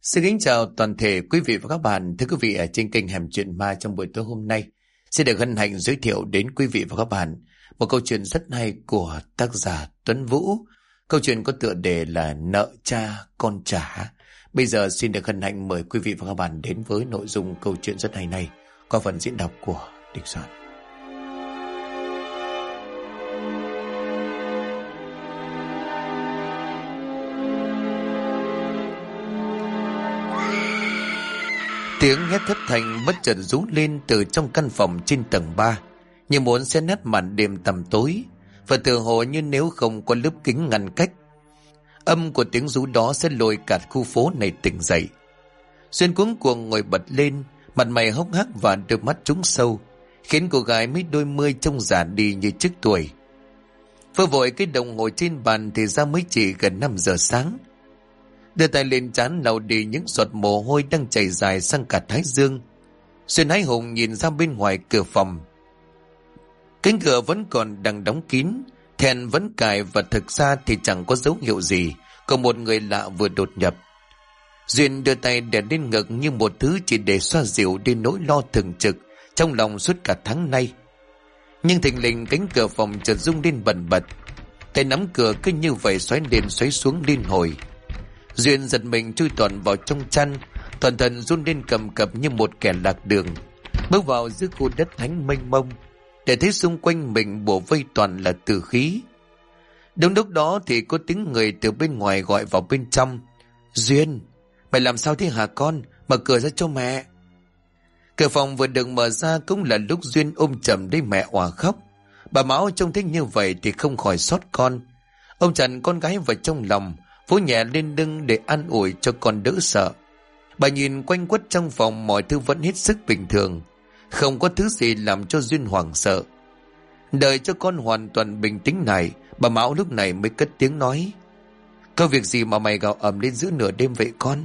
Xin kính chào toàn thể quý vị và các bạn. Thưa quý vị, ở trên kênh Hẻm Chuyện Ma trong buổi tối hôm nay xin được hân hạnh giới thiệu đến quý vị và các bạn một câu chuyện rất hay của tác giả Tuấn Vũ. Câu chuyện có tựa đề là Nợ cha con trả. Bây giờ xin được hân hạnh mời quý vị và các bạn đến với nội dung câu chuyện rất hay này qua phần diễn đọc của Đình Soạn. Tiếng hét thất thanh bất chợt rú lên từ trong căn phòng trên tầng 3, như muốn xé nát màn đêm tăm tối, và tựa hồ như nếu không có lớp kính ngăn cách, âm của tiếng rú đó sẽ lôi cả khu phố này tỉnh dậy. Xuyên cuống cuồng ngồi bật lên, mặt mày hốc hác và đôi mắt trũng sâu, khiến cô gái mấy đôi mươi trông già đi như trước tuổi. Vơ vội cái đồng hồ trên bàn thì ra mới chỉ gần 5 giờ sáng. Đưa tay lên trán lau đi những giọt mồ hôi đang chảy dài sang cả thái dương. Xuyên hái hùng nhìn ra bên ngoài cửa phòng. Cánh cửa vẫn còn đang đóng kín, then vẫn cài, và thực ra thì chẳng có dấu hiệu gì có một người lạ vừa đột nhập. Duyên đưa tay đè lên ngực như một thứ chỉ để xoa dịu đi nỗi lo thường trực trong lòng suốt cả tháng nay. Nhưng thình lình cánh cửa phòng chợt rung lên bần bật. Tay nắm cửa cứ như vậy xoáy lên xoáy xuống liên hồi. Duyên giật mình chui toàn vào trong chăn, toàn thân run lên cầm cập như một kẻ lạc đường, bước vào giữa khu đất thánh mênh mông, để thấy xung quanh mình bủa vây toàn là tử khí. Đúng lúc đó thì có tiếng người từ bên ngoài gọi vào bên trong. Duyên, mày làm sao thế hả con? Mở cửa ra cho mẹ. Cửa phòng vừa được mở ra cũng là lúc Duyên ôm chầm lấy mẹ òa khóc. Bà Mão trông thấy như vậy thì không khỏi xót con. Ông chặn con gái vào trong lòng, vỗ nhẹ lên lưng để an ủi cho con đỡ sợ. Bà nhìn quanh quất trong phòng, mọi thứ vẫn hết sức bình thường, không có thứ gì làm cho Duyên hoảng sợ. Đợi cho con hoàn toàn bình tĩnh lại, bà Mão lúc này mới cất tiếng nói: Có việc gì mà mày gào ầm lên giữa nửa đêm vậy con?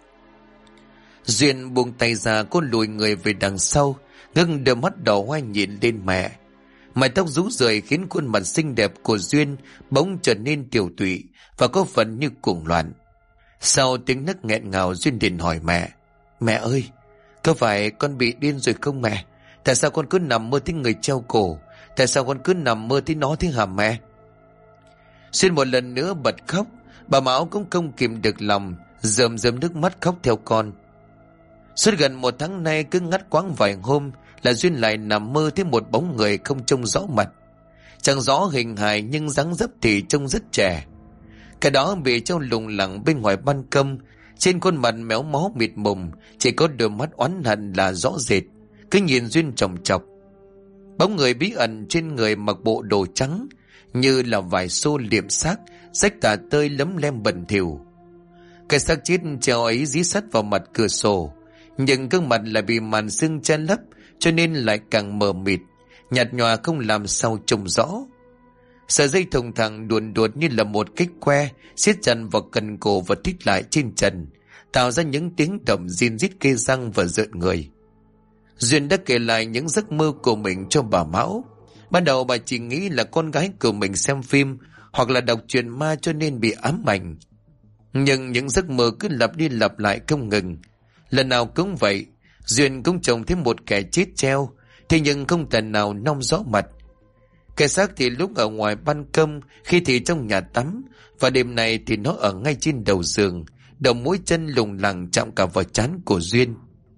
Duyên buông tay ra, cô lùi người về đằng sau, ngưng đôi mắt đỏ hoe nhìn lên mẹ. Mái tóc rũ rượi khiến khuôn mặt xinh đẹp của Duyên bỗng trở nên tiều tụy và có phần như cuồng loạn. Sau tiếng nấc nghẹn ngào, Duyên liền hỏi mẹ: Mẹ ơi, có phải con bị điên rồi không mẹ? Tại sao con cứ nằm mơ thấy người treo cổ? Tại sao con cứ nằm mơ thấy nó thế hả mẹ? Duyên một lần nữa bật khóc. Bà Mão cũng không kìm được lòng, rơm rơm nước mắt khóc theo con. Suốt gần 1 tháng nay, cứ ngắt quãng vài hôm là Duyên lại nằm mơ thấy một bóng người không trông rõ mặt. Chẳng rõ hình hài nhưng dáng dấp thì trông rất trẻ. Cái đó bị treo lủng lẳng bên ngoài ban công, trên khuôn mặt méo mó mịt mùng, chỉ có đôi mắt oán hận là rõ rệt, cứ nhìn Duyên chòng chọc. Bóng người bí ẩn trên người mặc bộ đồ trắng, như là vải xô liệm xác, rách tả tơi lấm lem bẩn thỉu. Cái xác chết treo ấy dí sát vào mặt cửa sổ, nhưng gương mặt lại bị màn sương che lấp, cho nên lại càng mờ mịt, nhạt nhòa không làm sao trông rõ. Sợi dây thòng thẳng đuồn đuột như là một cái que siết chặt vào cần cổ và thít lại trên trần, tạo ra những tiếng động rin rít kê răng và rợn người. Duyên đã kể lại những giấc mơ của mình cho bà Mão. Ban đầu bà chỉ nghĩ là con gái của mình xem phim hoặc là đọc truyện ma cho nên bị ám ảnh. Nhưng những giấc mơ cứ lặp đi lặp lại không ngừng. Lần nào cũng vậy, Duyên cũng trông thấy một kẻ chết treo, thế nhưng không thể nào nong rõ mặt. Kẻ xác thì lúc ở ngoài ban công, khi thì trong nhà tắm, và đêm này thì nó ở ngay trên đầu giường, đầu mũi chân lủng lẳng chạm cả vào trán của Duyên.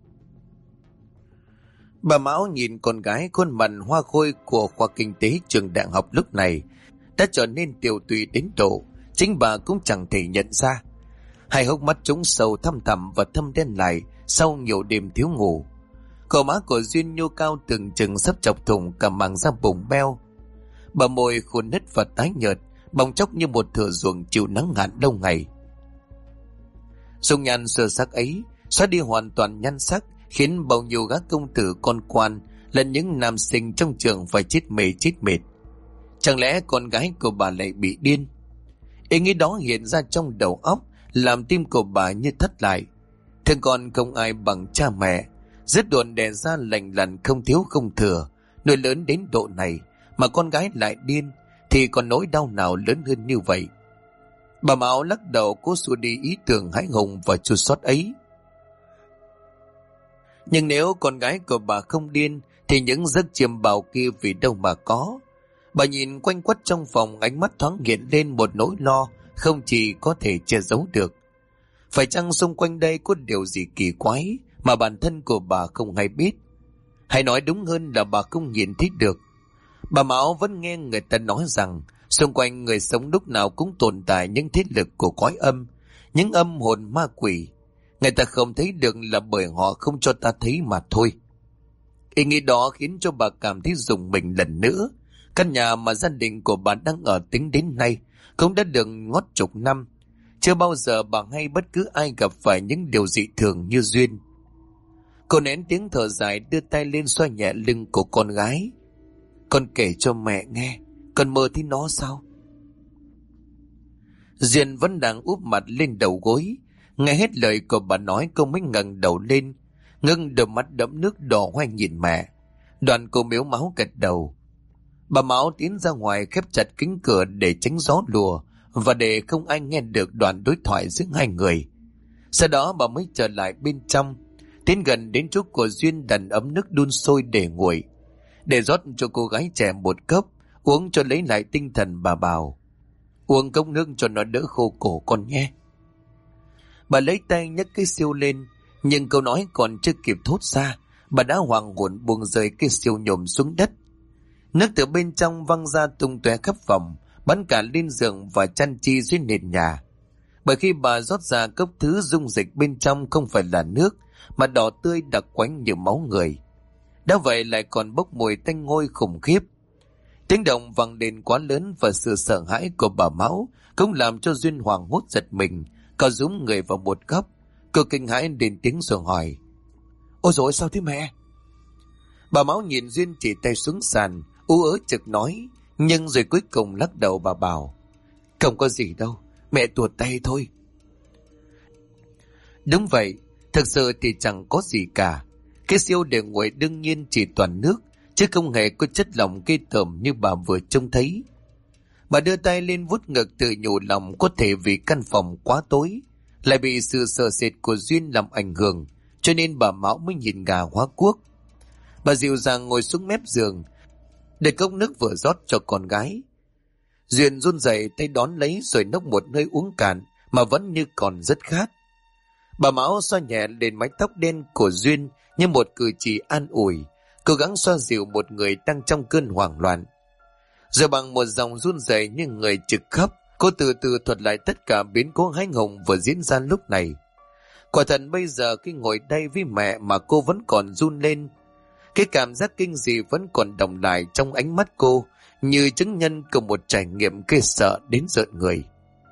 Bà Mão nhìn con gái, khuôn mặt hoa khôi của khoa kinh tế trường đại học lúc này đã trở nên tiều tụy đến độ chính bà cũng chẳng thể nhận ra. Hai hốc mắt trũng sâu thăm thẳm và thâm đen lại sau nhiều đêm thiếu ngủ. Gò má của Duyên nhô cao từng chừng sắp chọc thủng cả màng da bụng beo. Bờ môi khô nứt và tái nhợt, bong chóc như một thửa ruộng chịu nắng hạn lâu ngày. Dung nhan sơ sắc ấy xóa đi hoàn toàn nhan sắc, khiến bao nhiêu gã công tử con quan lẫn những nam sinh trong trường phải chết mê chết mệt. Chẳng lẽ con gái của bà lại bị điên? Ý nghĩ đó hiện ra trong đầu óc, làm tim của bà như thắt lại. Thương con không ai bằng cha mẹ, dứt đuồn đẻ ra lành lặn không thiếu không thừa, nuôi lớn đến độ này mà con gái lại điên, thì còn nỗi đau nào lớn hơn như vậy? Bà Mão lắc đầu cố xua đi ý tưởng hãi hùng và chua xót ấy. Nhưng nếu con gái của bà không điên thì những giấc chiêm bao kia vì đâu mà có. Bà nhìn quanh quất trong phòng, ánh mắt thoáng hiện lên một nỗi lo không chỉ có thể che giấu được. Phải chăng xung quanh đây có điều gì kỳ quái mà bản thân của bà không hay biết? Hay nói đúng hơn là bà không nhìn thấy được. Bà Mão vẫn nghe người ta nói rằng xung quanh người sống lúc nào cũng tồn tại những thế lực của cõi âm, những âm hồn ma quỷ. Người ta không thấy được là bởi họ không cho ta thấy mà thôi. Ý nghĩ đó khiến cho bà cảm thấy rùng mình lần nữa. Căn nhà mà gia đình của bà đang ở tính đến nay cũng đã được ngót chục năm. Chưa bao giờ bà hay bất cứ ai gặp phải những điều dị thường như Duyên. Cô nén tiếng thở dài, đưa tay lên xoa nhẹ lưng của con gái. Con kể cho mẹ nghe, con mơ thấy nó sao? Duyên vẫn đang úp mặt lên đầu gối. Nghe hết lời của bà nói, cô mới ngẩng đầu lên, ngưng đôi mắt đẫm nước đỏ hoe nhìn mẹ. Đoạn cô mếu máu gật đầu. Bà Mão tiến ra ngoài, khép chặt cánh cửa để tránh gió lùa và để không ai nghe được đoạn đối thoại giữa hai người. Sau đó bà mới trở lại bên trong, tiến gần đến chỗ của Duyên, đặt ấm nước đun sôi để nguội, để rót cho cô gái trẻ một cốc uống cho lấy lại tinh thần. Bà bảo: uống cốc nước cho nó đỡ khô cổ con nhé. Bà lấy tay nhấc cái siêu lên, nhưng câu nói còn chưa kịp thốt ra, bà đã hoảng hồn buông rơi cái siêu nhổm xuống đất. Nước từ bên trong văng ra tung tóe khắp phòng, bắn cả lên giường và chăn chi dưới nền nhà. Bởi khi bà rót ra cốc thứ dung dịch bên trong không phải là nước, mà đỏ tươi đặc quánh như máu người. Đã vậy lại còn bốc mùi tanh hôi khủng khiếp. Tiếng động vang lên quá lớn và sự sợ hãi của bà Mão cũng làm cho Duyên hoảng hốt giật mình, co rúm người vào một góc. Cô kinh hãi lên tiếng rồi hỏi: ôi dồi, sao thế mẹ? Bà Mão nhìn Duyên chỉ tay xuống sàn, ú ớ chực nói, nhưng rồi cuối cùng lắc đầu. Bà bảo: không có gì đâu, mẹ tuột tay thôi. Đúng vậy, thực sự thì chẳng có gì cả. Cái siêu để nguội đương nhiên chỉ toàn nước, chứ không hề có chất lỏng cây tởm như bà vừa trông thấy. Bà đưa tay lên vuốt ngực tự nhủ lòng có thể vì căn phòng quá tối, lại bị sự sợ sệt của Duyên làm ảnh hưởng, cho nên bà Mão mới nhìn gà hóa cuốc. Bà dịu dàng ngồi xuống mép giường, để cốc nước vừa rót cho con gái. Duyên run rẩy tay đón lấy rồi nốc một hơi uống cạn mà vẫn như còn rất khát. Bà Mão xoa nhẹ lên mái tóc đen của Duyên như một cử chỉ an ủi, cố gắng xoa dịu một người đang trong cơn hoảng loạn. Rồi bằng một dòng run rẩy như người trực khóc, cô từ từ thuật lại tất cả biến cố hãi hùng vừa diễn ra lúc này. Quả thật bây giờ khi ngồi đây với mẹ mà cô vẫn còn run lên. Cái cảm giác kinh dị vẫn còn đọng lại trong ánh mắt cô, như chứng nhân của một trải nghiệm ghê sợ đến rợn người.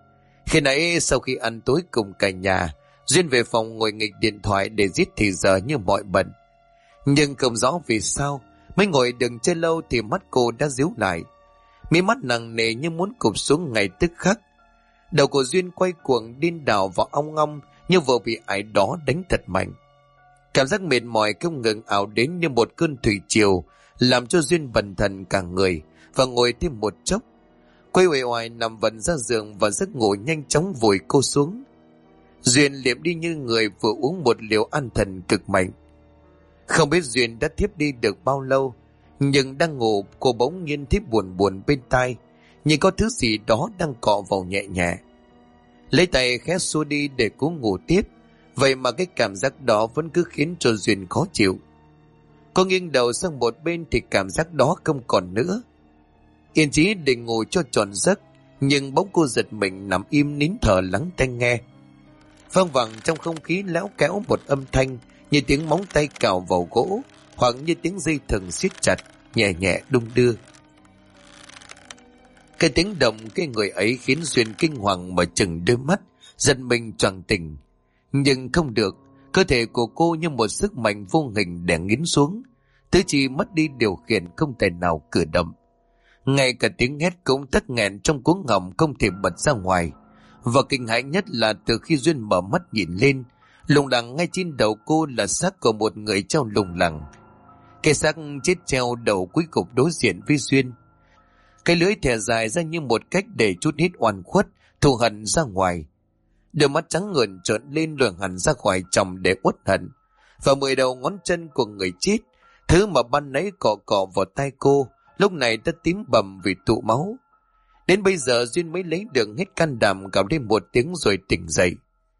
Khi nãy sau khi ăn tối cùng cả nhà, Duyên về phòng ngồi nghịch điện thoại để giết thì giờ như mọi bận. Nhưng không rõ vì sao, mới ngồi đừng chơi lâu thì mắt cô đã díu lại. Mí mắt nặng nề như muốn cụp xuống ngay tức khắc. Đầu của Duyên quay cuồng điên đảo và ong ong như vừa bị ai đó đánh thật mạnh. Cảm giác mệt mỏi không ngừng ảo đến như một cơn thủy triều, làm cho Duyên bần thần cả người và ngồi thêm một chốc. Quay uể oải nằm vần ra giường và giấc ngủ nhanh chóng vùi cô xuống. Duyên liệm đi như người vừa uống một liều an thần cực mạnh. Không biết Duyên đã thiếp đi được bao lâu, nhưng đang ngủ cô bỗng nhiên thấy buồn buồn bên tai, như có thứ gì đó đang cọ vào nhẹ nhẹ. Lấy tay khẽ xua đi để cố ngủ tiếp, vậy mà cái cảm giác đó vẫn cứ khiến cho Duyên khó chịu. Cô nghiêng đầu sang một bên thì cảm giác đó không còn nữa. Yên chí định ngủ cho tròn giấc, nhưng bỗng cô giật mình nằm im nín thở lắng tai nghe. Vang vẳng trong không khí léo kéo một âm thanh như tiếng móng tay cào vào gỗ, hoặc như tiếng dây thừng siết chặt nhẹ nhẹ đung đưa. Cái tiếng động cái người ấy khiến Duyên kinh hoàng mở chừng đôi mắt, giật mình choàng tỉnh. Nhưng không được, cơ thể của cô như một sức mạnh vô hình đè nghiến xuống, tứ chi mất đi điều khiển, không thể nào cử động. Ngay cả tiếng hét cũng tắc nghẹn trong cuống họng, không thể bật ra ngoài. Và kinh hãi nhất là từ khi Duyên mở mắt nhìn lên, lủng lẳng ngay trên đầu cô là xác của một người treo lủng lẳng. Cái xác chết treo đầu cuối cùng đối diện với Duyên. Cái lưỡi thè dài ra như một cách để chút hết oan khuất thù hận ra ngoài. Đôi mắt trắng ngần trợn lên luồn hẳn ra khỏi tròng để uất hận. Và 10 đầu ngón chân của người chết, thứ mà ban nãy cọ cọ vào tay cô, lúc này đã tím bầm vì tụ máu. Đến bây giờ Duyên mới lấy được hết can đảm gào lên một tiếng rồi tỉnh dậy.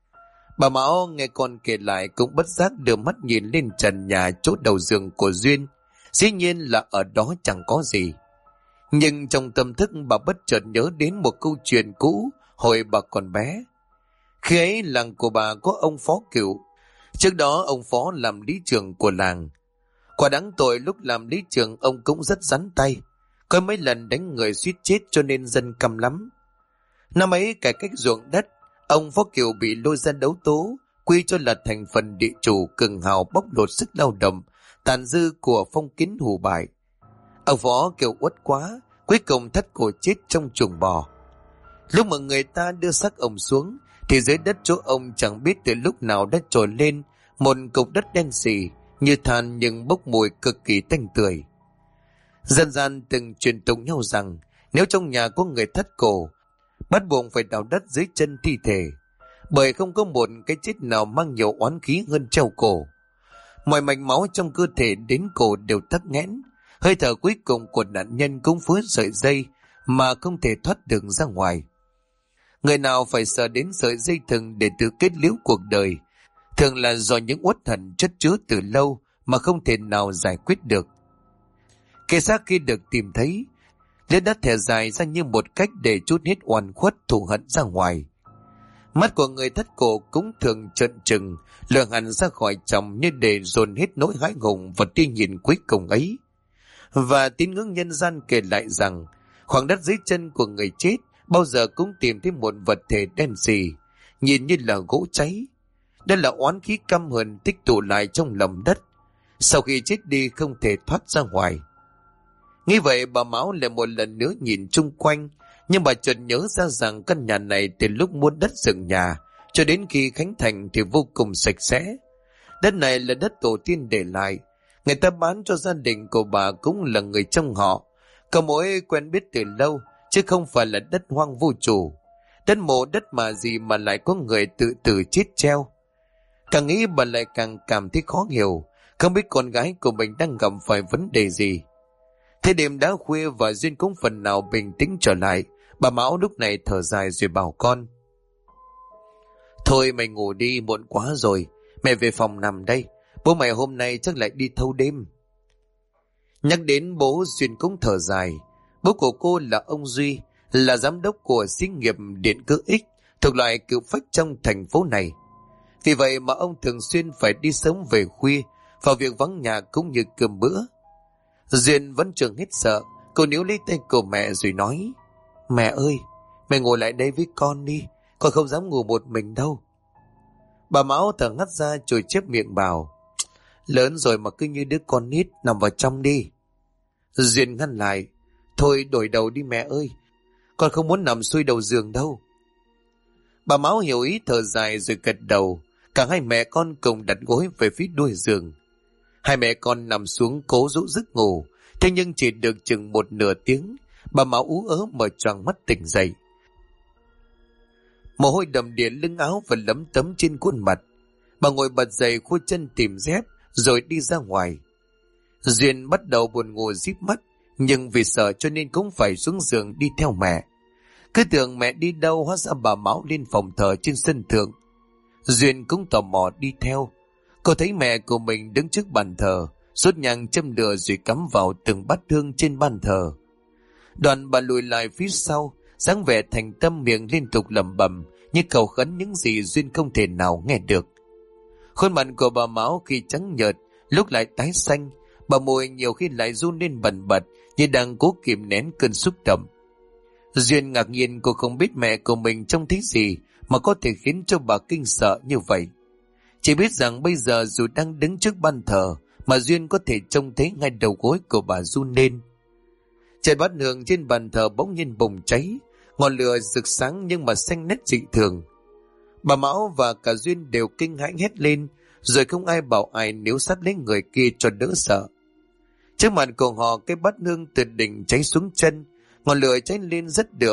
Bà Mão nghe con kể lại cũng bất giác đưa mắt nhìn lên trần nhà chỗ đầu giường của Duyên. Dĩ nhiên là ở đó chẳng có gì. Nhưng trong tâm thức bà bất chợt nhớ đến một câu chuyện cũ hồi bà còn bé. Khi ấy làng của bà có ông Phó Cựu. Trước đó ông Phó làm lý trưởng của làng. Quả đáng tội lúc làm lý trưởng ông cũng rất rắn tay. Có mấy lần đánh người suýt chết cho nên dân căm lắm. Năm ấy cải cách ruộng đất, ông Phó Cựu bị lôi ra đấu tố, quy cho là thành phần địa chủ cường hào bóc lột sức lao động, tàn dư của phong kiến hủ bại. Ông Phó Cựu uất quá, cuối cùng thắt cổ chết trong chuồng bò. Lúc mà người ta đưa xác ông xuống, thì dưới đất chỗ ông chẳng biết từ lúc nào đã trồi lên một cục đất đen xì, như than nhưng bốc mùi cực kỳ tanh tưởi. Dân gian từng truyền tụng nhau rằng nếu trong nhà có người thắt cổ, bắt buộc phải đào đất dưới chân thi thể, bởi không có một cái chết nào mang nhiều oán khí hơn treo cổ. Mọi mạch máu trong cơ thể đến cổ đều tắc nghẽn, hơi thở cuối cùng của nạn nhân cũng vướng sợi dây mà không thể thoát được ra ngoài. Người nào phải sờ đến sợi dây thừng để tự kết liễu cuộc đời, thường là do những uất hận chất chứa từ lâu mà không thể nào giải quyết được. Cái xác khi được tìm thấy, Liên đã thẻ dài ra như một cách để trút hết oan khuất thù hận ra ngoài. Mắt của người thất cổ cũng thường trợn trừng, lường hẳn ra khỏi chồng như để dồn hết nỗi hãi hùng vào tia nhìn cuối cùng ấy. Và tín ngưỡng nhân gian kể lại rằng, khoảng đất dưới chân của người chết bao giờ cũng tìm thấy một vật thể đen xì, nhìn như là gỗ cháy. Đây là oán khí căm hờn tích tụ lại trong lòng đất, sau khi chết đi không thể thoát ra ngoài. Nghĩ vậy bà Mão lại một lần nữa nhìn chung quanh, nhưng bà chợt nhớ ra rằng căn nhà này từ lúc mua đất dựng nhà cho đến khi khánh thành thì vô cùng sạch sẽ. Đất này là đất tổ tiên để lại, người ta bán cho gia đình của bà cũng là người trong họ, có mối quen biết từ lâu, chứ không phải là đất hoang vô chủ. Đất mộ đất mà gì mà lại có người tự tử chết treo. Càng nghĩ bà lại càng cảm thấy khó hiểu, không biết con gái của mình đang gặp phải vấn đề gì. Thế đêm đã khuya và Duyên cũng phần nào bình tĩnh trở lại, bà Mão lúc này thở dài rồi bảo con: Thôi mày ngủ đi, muộn quá rồi, mẹ về phòng nằm đây, bố mày hôm nay chắc lại đi thâu đêm. Nhắc đến bố, Duyên cũng thở dài. Bố của cô là ông Duy, là giám đốc của xí nghiệp điện cơ X, thuộc loại cựu phách trong thành phố này. Vì vậy mà ông thường xuyên phải đi sớm về khuya, vào việc vắng nhà cũng như cơm bữa. Duyên vẫn chưa hết sợ, cô níu lấy tay của mẹ rồi nói: Mẹ ơi, mẹ ngồi lại đây với con đi, con không dám ngủ một mình đâu. Bà Mão thở ngắt ra rồi chép miệng bảo: Lớn rồi mà cứ như đứa con nít, nằm vào trong đi. Duyên ngăn lại: Thôi đổi đầu đi mẹ ơi, con không muốn nằm xuôi đầu giường đâu. Bà Mão hiểu ý thở dài rồi gật đầu. Cả hai mẹ con cùng đặt gối về phía đuôi giường. Hai mẹ con nằm xuống cố dỗ giấc ngủ, thế nhưng chỉ được chừng một nửa tiếng, bà Mão ú ớ mở choàng mắt tỉnh dậy. Mồ hôi đầm đìa lưng áo và lấm tấm trên khuôn mặt. Bà ngồi bật dậy khuôi chân tìm dép rồi đi ra ngoài. Duyên bắt đầu buồn ngủ díp mắt, nhưng vì sợ cho nên cũng phải xuống giường đi theo mẹ. Cứ tưởng mẹ đi đâu, hóa ra bà Mão lên phòng thờ trên sân thượng. Duyên cũng tò mò đi theo. Cô thấy mẹ của mình đứng trước bàn thờ, sốt nhang châm lửa rồi cắm vào từng bát hương trên bàn thờ. Đoàn bà lùi lại phía sau, dáng vẻ thành tâm, miệng liên tục lẩm bẩm như cầu khấn những gì Duyên không thể nào nghe được. Khuôn mặt của bà Mão khi trắng nhợt, lúc lại tái xanh, bà môi nhiều khi lại run lên bần bật như đang cố kìm nén cơn xúc động. Duyên ngạc nhiên, cô không biết mẹ của mình trông thấy gì mà có thể khiến cho bà kinh sợ như vậy. Chỉ biết rằng bây giờ dù đang đứng trước ban thờ mà Duyên có thể trông thấy ngay đầu gối của bà run lên. Trái bát hương trên bàn thờ bỗng nhiên bùng cháy, ngọn lửa rực sáng nhưng mà xanh nét dị thường. Bà Mão và cả Duyên đều kinh hãi hét lên, rồi không ai bảo ai níu sát lấy người kia cho đỡ sợ. Trước mặt của họ, cái bát hương từ đỉnh cháy xuống chân, ngọn lửa cháy lên rất đượm,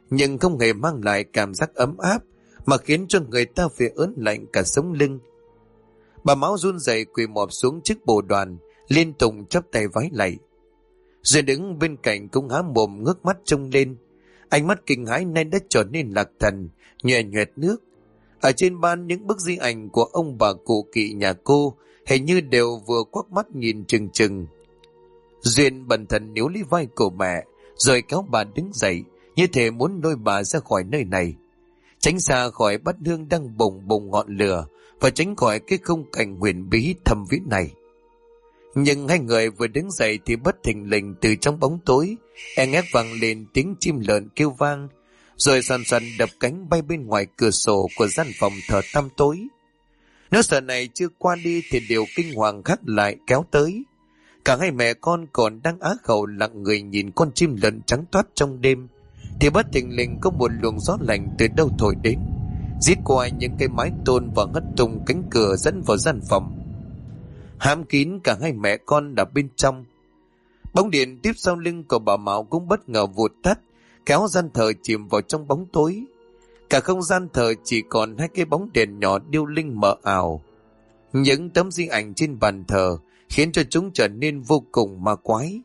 nhưng không hề mang lại cảm giác ấm áp, mà khiến cho người ta phải ớn lạnh cả sống lưng. Bà Mão run rẩy quỳ mọp xuống trước bồ đoàn, liên tục chắp tay vái lạy. Duyên đứng bên cạnh cũng há mồm ngước mắt trông lên, ánh mắt kinh hãi nay đã trở nên lạc thần, nhòe nhoẹt nước. Ở trên ban những bức di ảnh của ông bà cụ kỵ nhà cô hình như đều vừa quắc mắt nhìn chừng chừng. Duyên bần thần níu lấy vai của mẹ, rồi kéo bà đứng dậy, như thể muốn lôi bà ra khỏi nơi này, tránh xa khỏi bát hương đang bùng bùng ngọn lửa, và tránh khỏi cái khung cảnh huyền bí thâm viễn này. Nhưng hai người vừa đứng dậy thì bất thình lình từ trong bóng tối eng ép vang lên tiếng chim lợn kêu vang, rồi sàn sàn đập cánh bay bên ngoài cửa sổ của gian phòng thờ tăm tối. Nếu sợ này chưa qua đi thì điều kinh hoàng khác lại kéo tới. Cả hai mẹ con còn đang á khẩu lặng người nhìn con chim lợn trắng toát trong đêm, thì bất thình lình có một luồng gió lạnh từ đâu thổi đến, rít qua những cây mái tôn và hất tung cánh cửa dẫn vào gian phòng. Hãm kín cả hai mẹ con ở bên trong. Bóng điện tiếp sau lưng của bà Mão cũng bất ngờ vụt tắt, kéo gian thờ chìm vào trong bóng tối. Cả không gian thờ chỉ còn hai cái bóng đèn nhỏ điêu linh mờ ảo. Những tấm di ảnh trên bàn thờ khiến cho chúng trở nên vô cùng ma quái,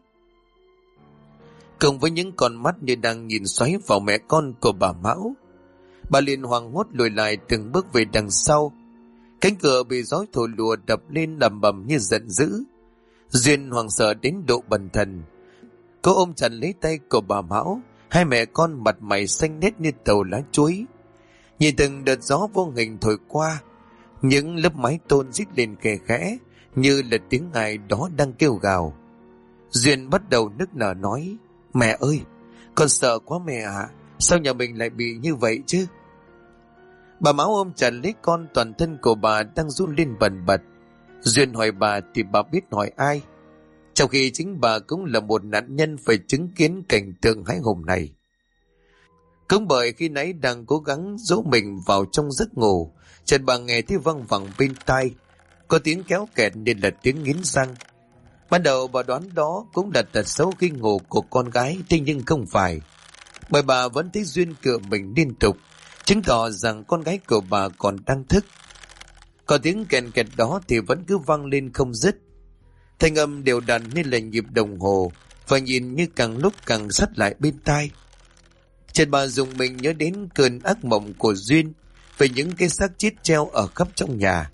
cùng với những con mắt như đang nhìn xoáy vào mẹ con của bà Mão. Bà liền hoảng hốt lùi lại từng bước về đằng sau. Cánh cửa bị gió thổi lùa đập lên lầm bầm như giận dữ. Duyên hoảng sợ đến độ bần thần. Cô ôm chặt lấy tay của bà Mão, hai mẹ con mặt mày xanh nét như tàu lá chuối. Nhìn từng đợt gió vô hình thổi qua, những lớp mái tôn rít lên khe khẽ, như là tiếng ai đó đang kêu gào. Duyên bắt đầu nức nở nói: "Mẹ ơi, con sợ quá mẹ ạ, sao nhà mình lại bị như vậy chứ?" Bà Mão ôm chặt lấy con, toàn thân của bà đang run lên bần bật. Duyên hỏi bà thì bà biết hỏi ai, trong khi chính bà cũng là một nạn nhân phải chứng kiến cảnh tượng hãi hùng này. Cũng bởi khi nãy đang cố gắng dỗ mình vào trong giấc ngủ, chợt bà nghe thấy văng vẳng bên tai, có tiếng kéo kẹt nên là tiếng nghiến răng. Ban đầu bà đoán đó cũng là tật xấu khi ngủ của con gái, thế nhưng không phải, bởi bà vẫn thấy Duyên cựa mình liên tục, chứng tỏ rằng con gái của bà còn đang thức. Còn tiếng kèn kẹt đó thì vẫn cứ vang lên không dứt, thanh âm đều đặn như là nhịp đồng hồ, và nhìn như càng lúc càng sát lại bên tai. Chợt bà dùng mình nhớ đến cơn ác mộng của Duyên về những cái xác chết treo ở khắp trong nhà.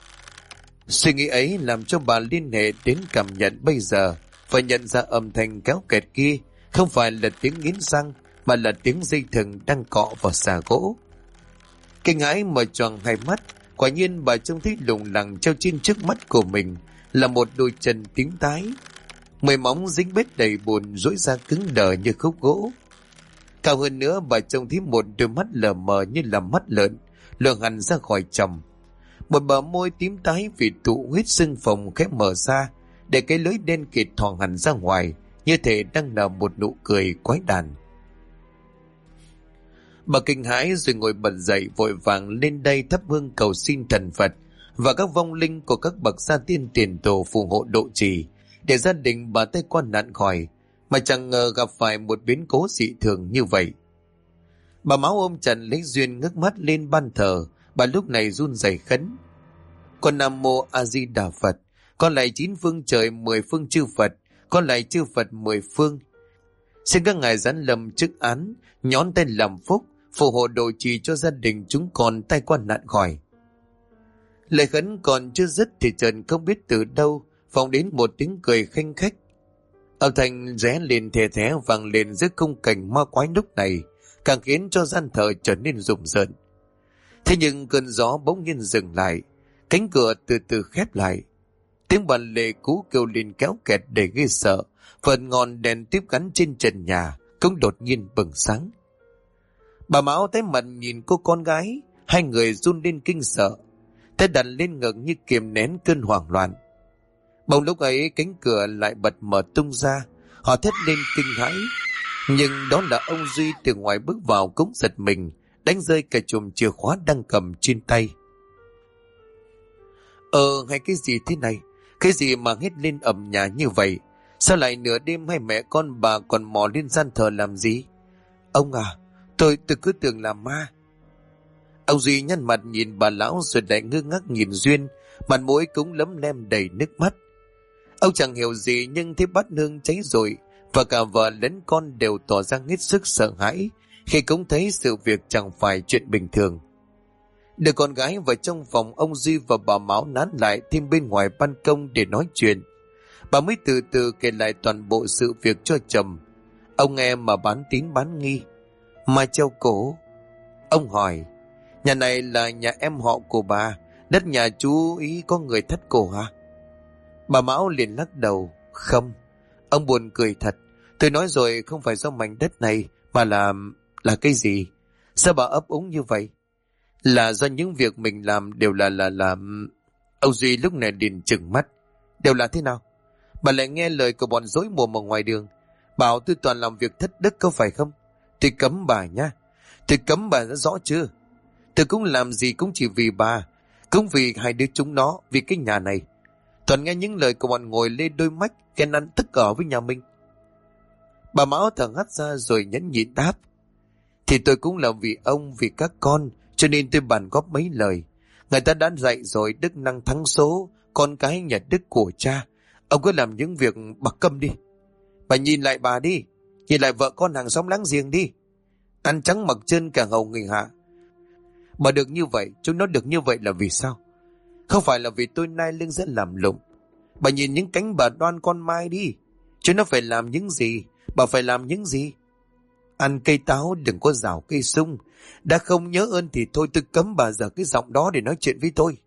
Suy nghĩ ấy làm cho bà liên hệ đến cảm nhận bây giờ, và nhận ra âm thanh kéo kẹt kia không phải là tiếng nghiến răng, mà là tiếng dây thừng đang cọ vào xà gỗ. Kinh hãi mở choàng hai mắt, quả nhiên bà trông thấy lủng lẳng treo trên trước mắt của mình là một đôi chân tím tái, 10 móng dính bết đầy bùn rỗi ra cứng đờ như khúc gỗ. Cao hơn nữa, bà trông thấy một đôi mắt lờ mờ như là mắt lợn luồn hẳn ra khỏi tròng, một bờ môi tím tái vì tụ huyết sưng phồng khép mở ra, để cái lưỡi đen kịt thoảng hẳn ra ngoài, như thể đang nở một nụ cười quái đản. Bà kinh hãi rồi ngồi bật dậy, vội vàng lên đây thắp hương cầu xin thần Phật và các vong linh của các bậc gia tiên tiền tổ phù hộ độ trì, để gia đình bà tay qua nạn khỏi, mà chẳng ngờ gặp phải một biến cố dị thường như vậy. Bà Mão ôm chặt lấy Duyên, ngước mắt lên ban thờ, bà lúc này run rẩy khấn: "Con Nam Mô A Di Đà Phật, con lạy 9 phương trời 10 phương chư Phật, con lạy chư Phật 10 phương. Xin các ngài giáng lâm chức án, nhón tay làm phúc, phù hộ độ trì cho gia đình chúng con tai qua nạn khỏi." Lời khấn còn chưa dứt thì chợt không biết từ đâu vọng đến một tiếng cười khanh khách. Âm thanh ré lên thè thé vang lên giữa khung cảnh ma quái lúc này, càng khiến cho gian thờ trở nên rùng rợn. Thế nhưng cơn gió bỗng nhiên dừng lại, cánh cửa từ từ khép lại. Tiếng bàn lề cũ kêu lên kéo kẹt để ghê sợ, phần ngọn đèn tiếp gắn trên trần nhà cũng đột nhiên bừng sáng. Bà Mão tái mặt nhìn cô con gái, hai người run lên kinh sợ, tay đặt lên ngực như kiềm nén cơn hoảng loạn. Bỗng lúc ấy cánh cửa lại bật mở tung ra, họ thét lên kinh hãi, nhưng đó là ông Duy từ ngoài bước vào cũng giật mình, đánh rơi cả chùm chìa khóa đang cầm trên tay. Hay cái gì thế này? Cái gì mà hét lên ầm nhà như vậy? Sao lại nửa đêm hai mẹ con bà còn mò lên gian thờ làm gì? Ông à, Tôi cứ tưởng là ma. Ông Duy nhăn mặt nhìn bà lão rồi lại ngơ ngác nhìn Duyên, mặt mũi cũng lấm lem đầy nước mắt. Ông chẳng hiểu gì nhưng thấy bát hương cháy rồi và cả vợ lẫn con đều tỏ ra hết sức sợ hãi khi cũng thấy sự việc chẳng phải chuyện bình thường. Đưa con gái vào trong phòng, ông Duy và bà Mão nán lại thêm bên ngoài ban công để nói chuyện. Bà mới từ từ kể lại toàn bộ sự việc cho chồng. Ông nghe mà bán tín bán nghi. Mà treo cổ. Ông hỏi, nhà này là nhà em họ của bà, đất nhà chú ý có người thắt cổ hả? Bà Mão liền lắc đầu, không. Ông buồn cười thật, tôi nói rồi không phải do mảnh đất này mà là cái gì? Sao bà ấp úng như vậy? Là do những việc mình làm đều là... Ông Duy lúc này liền trừng mắt. Đều là thế nào? Bà lại nghe lời của bọn dối mồm ở ngoài đường, bảo tôi toàn làm việc thất đức có phải không? Tôi cấm bà nha. Tôi cấm bà đã rõ chưa? Tôi cũng làm gì cũng chỉ vì bà, cũng vì hai đứa chúng nó, vì cái nhà này. Toàn nghe những lời của bọn ngồi lên đôi mách, ghen ăn tức ở với nhà mình. Bà Mão thở hắt ra rồi nhẫn nhịn đáp. Thì tôi cũng là vì ông, vì các con, cho nên tôi bàn góp mấy lời. Người ta đã dạy rồi, đức năng thắng số, con cái nhà đức của cha. Ông cứ làm những việc bạc câm đi. Bà nhìn lại bà đi, nhìn lại vợ con hàng xóm láng giềng đi. Ăn trắng mặc trơn cả hầu người hạ. Bà được như vậy, chúng nó được như vậy là vì sao? Không phải là vì tôi nai lưng dẫn làm lụng. Bà nhìn những cánh bà đoan con mai đi. Chúng nó phải làm những gì? Bà phải làm những gì? Ăn cây táo đừng có rào cây sung. Đã không nhớ ơn thì thôi, tôi cấm bà giờ cái giọng đó để nói chuyện với tôi.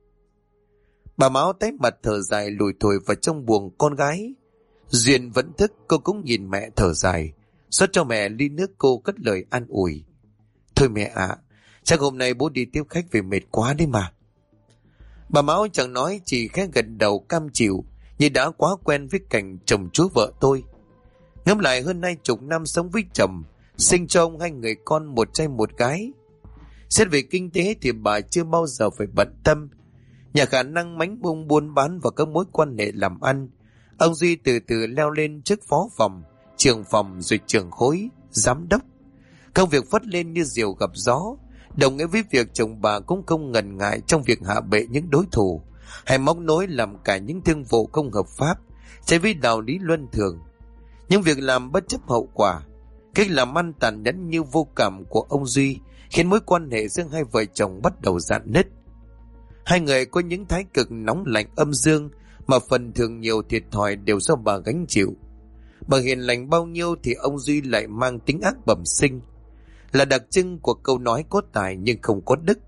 Bà Mão tái mặt thở dài lùi thổi vào trong buồng con gái. Duyên vẫn thức, cô cũng nhìn mẹ thở dài. Xót cho mẹ ly nước, cô cất lời an ủi. Thôi mẹ ạ, chắc hôm nay bố đi tiếp khách về mệt quá đấy mà. Bà Mão chẳng nói, chỉ khẽ gật đầu cam chịu, như đã quá quen với cảnh chồng chúa vợ tôi. Ngẫm lại hơn 20 năm sống với chồng, sinh cho ông 2 người con, một trai một gái. Xét về kinh tế thì bà chưa bao giờ phải bận tâm. Nhờ khả năng mánh bung buôn bán và các mối quan hệ làm ăn, ông Duy từ từ leo lên chức phó phòng, trưởng phòng rồi trưởng khối, giám đốc. Công việc phất lên như diều gặp gió, đồng nghĩa với việc chồng bà cũng không ngần ngại trong việc hạ bệ những đối thủ, hay móc nối làm cả những thương vụ không hợp pháp, trái với đạo lý luân thường. Những việc làm bất chấp hậu quả, cách làm ăn tàn nhẫn như vô cảm của ông Duy khiến mối quan hệ giữa hai vợ chồng bắt đầu rạn nứt. Hai người có những thái cực nóng lạnh âm dương mà phần thường nhiều thiệt thòi đều do bà gánh chịu. Bà hiền lành bao nhiêu thì ông Duy lại mang tính ác bẩm sinh, là đặc trưng của câu nói có tài nhưng không có đức.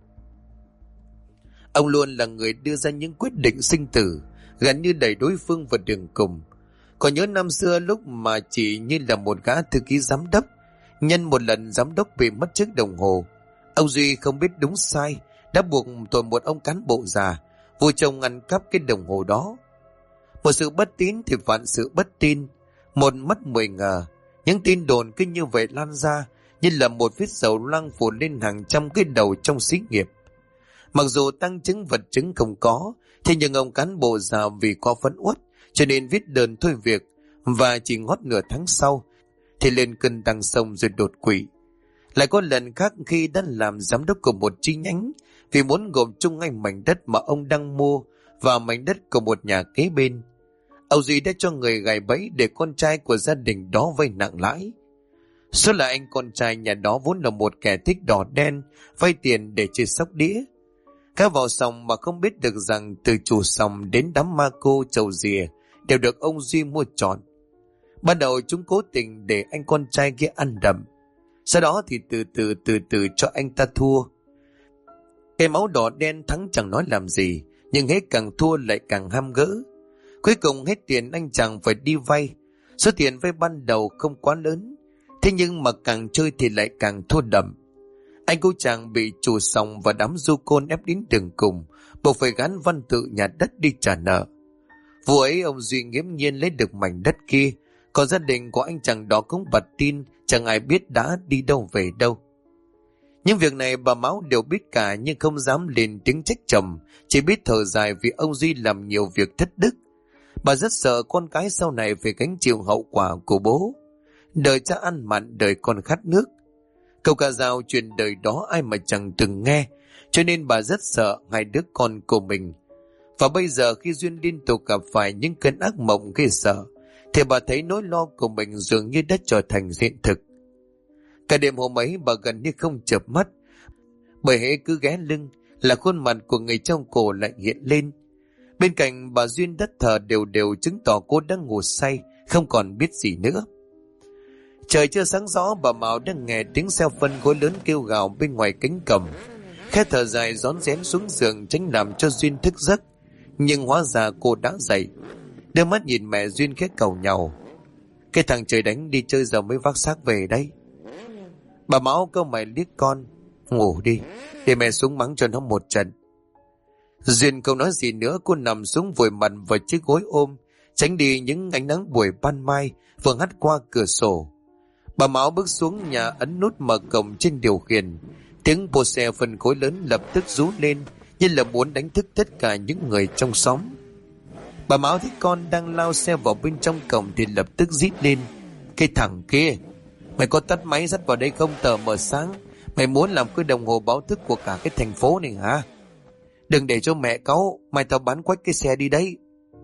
Ông luôn là người đưa ra những quyết định sinh tử, gần như đẩy đối phương vào đường cùng. Còn nhớ năm xưa lúc mà chỉ như là một gã thư ký giám đốc, nhân một lần giám đốc bị mất chiếc đồng hồ, ông Duy không biết đúng sai đã buộc tội một ông cán bộ già vô chồng ăn cắp cái đồng hồ đó. Một sự bất tín thì vạn sự bất tin, một mất 10 ngờ. Những tin đồn cứ như vậy lan ra như là một vết dầu loang phủ lên hàng trăm cái đầu trong xí nghiệp. Mặc dù tăng chứng vật chứng không có, thế nhưng ông cán bộ già vì có phẫn uất cho nên viết đơn thôi việc, và chỉ ngót nửa tháng sau thì lên cơn tăng sông rồi đột quỵ. Lại có lần khác khi đã làm giám đốc của một chi nhánh, vì muốn gộp chung ngay mảnh đất mà ông đang mua và mảnh đất của một nhà kế bên, ông Duy đã cho người gài bẫy để con trai của gia đình đó vay nặng lãi. Số là anh con trai nhà đó vốn là một kẻ thích đỏ đen, vay tiền để chơi sóc đĩa. Cá vào sòng mà không biết được rằng từ chủ sòng đến đám ma cô chầu rìa đều được ông Duy mua trọn. Ban đầu chúng cố tình để anh con trai kia ăn đậm, sau đó thì từ từ cho anh ta thua. Cái máu đỏ đen thắng chẳng nói làm gì, nhưng hết càng thua lại càng ham gỡ. Cuối cùng hết tiền anh chàng phải đi vay. Số tiền vay ban đầu không quá lớn, thế nhưng mà càng chơi thì lại càng thua đậm. Anh cô chàng bị chủ sòng và đám du côn ép đến đường cùng, buộc phải gán văn tự nhà đất đi trả nợ. Vụ ấy ông Duy nghiễm nhiên lấy được mảnh đất kia, còn gia đình của anh chàng đó cũng bật tin chẳng ai biết đã đi đâu về đâu. Những việc này bà Mão đều biết cả nhưng không dám lên tiếng trách chồng, chỉ biết thở dài vì ông Duy làm nhiều việc thất đức. Bà rất sợ con cái sau này phải gánh chịu hậu quả của bố. Đời cha ăn mặn, đời con khát nước. Câu ca dao chuyện đời đó ai mà chẳng từng nghe, cho nên bà rất sợ hai đứa con của mình. Và bây giờ khi Duyên liên tục gặp phải những cơn ác mộng ghê sợ, thì bà thấy nỗi lo của mình dường như đã trở thành hiện thực. Cả đêm hôm ấy bà gần như không chợp mắt, bởi hễ cứ ghé lưng là khuôn mặt của người trong cổ lại hiện lên. Bên cạnh bà Duyên đất thờ đều đều chứng tỏ cô đang ngủ say, không còn biết gì nữa. Trời chưa sáng rõ, bà Mão đang nghe tiếng xe phân khối lớn kêu gào bên ngoài cánh cổng. Khẽ thở dài rón rén xuống giường tránh làm cho Duyên thức giấc, nhưng hóa ra cô đã dậy. Đưa mắt nhìn mẹ Duyên khẽ cầu nhau: "Cái thằng trời đánh đi chơi giờ mới vác xác về đây." Bà Mão câu mày liếc con: "Ngủ đi, để mẹ xuống mắng cho nó một trận." Duyên không nói gì nữa, cô nằm xuống vùi mặt vào chiếc gối ôm, tránh đi những ánh nắng buổi ban mai vừa hắt qua cửa sổ. Bà Mão bước xuống nhà ấn nút mở cổng trên điều khiển. Tiếng bô xe phân khối lớn lập tức rú lên, như là muốn đánh thức tất cả những người trong xóm. Bà Mão thấy con đang lao xe vào bên trong cổng thì lập tức rít lên: "Cái thằng kia, mày có tắt máy dắt vào đây không? Tờ mờ sáng, mày muốn làm cái đồng hồ báo thức của cả cái thành phố này hả? Đừng để cho mẹ cáu, mai tao bán quách cái xe đi đấy."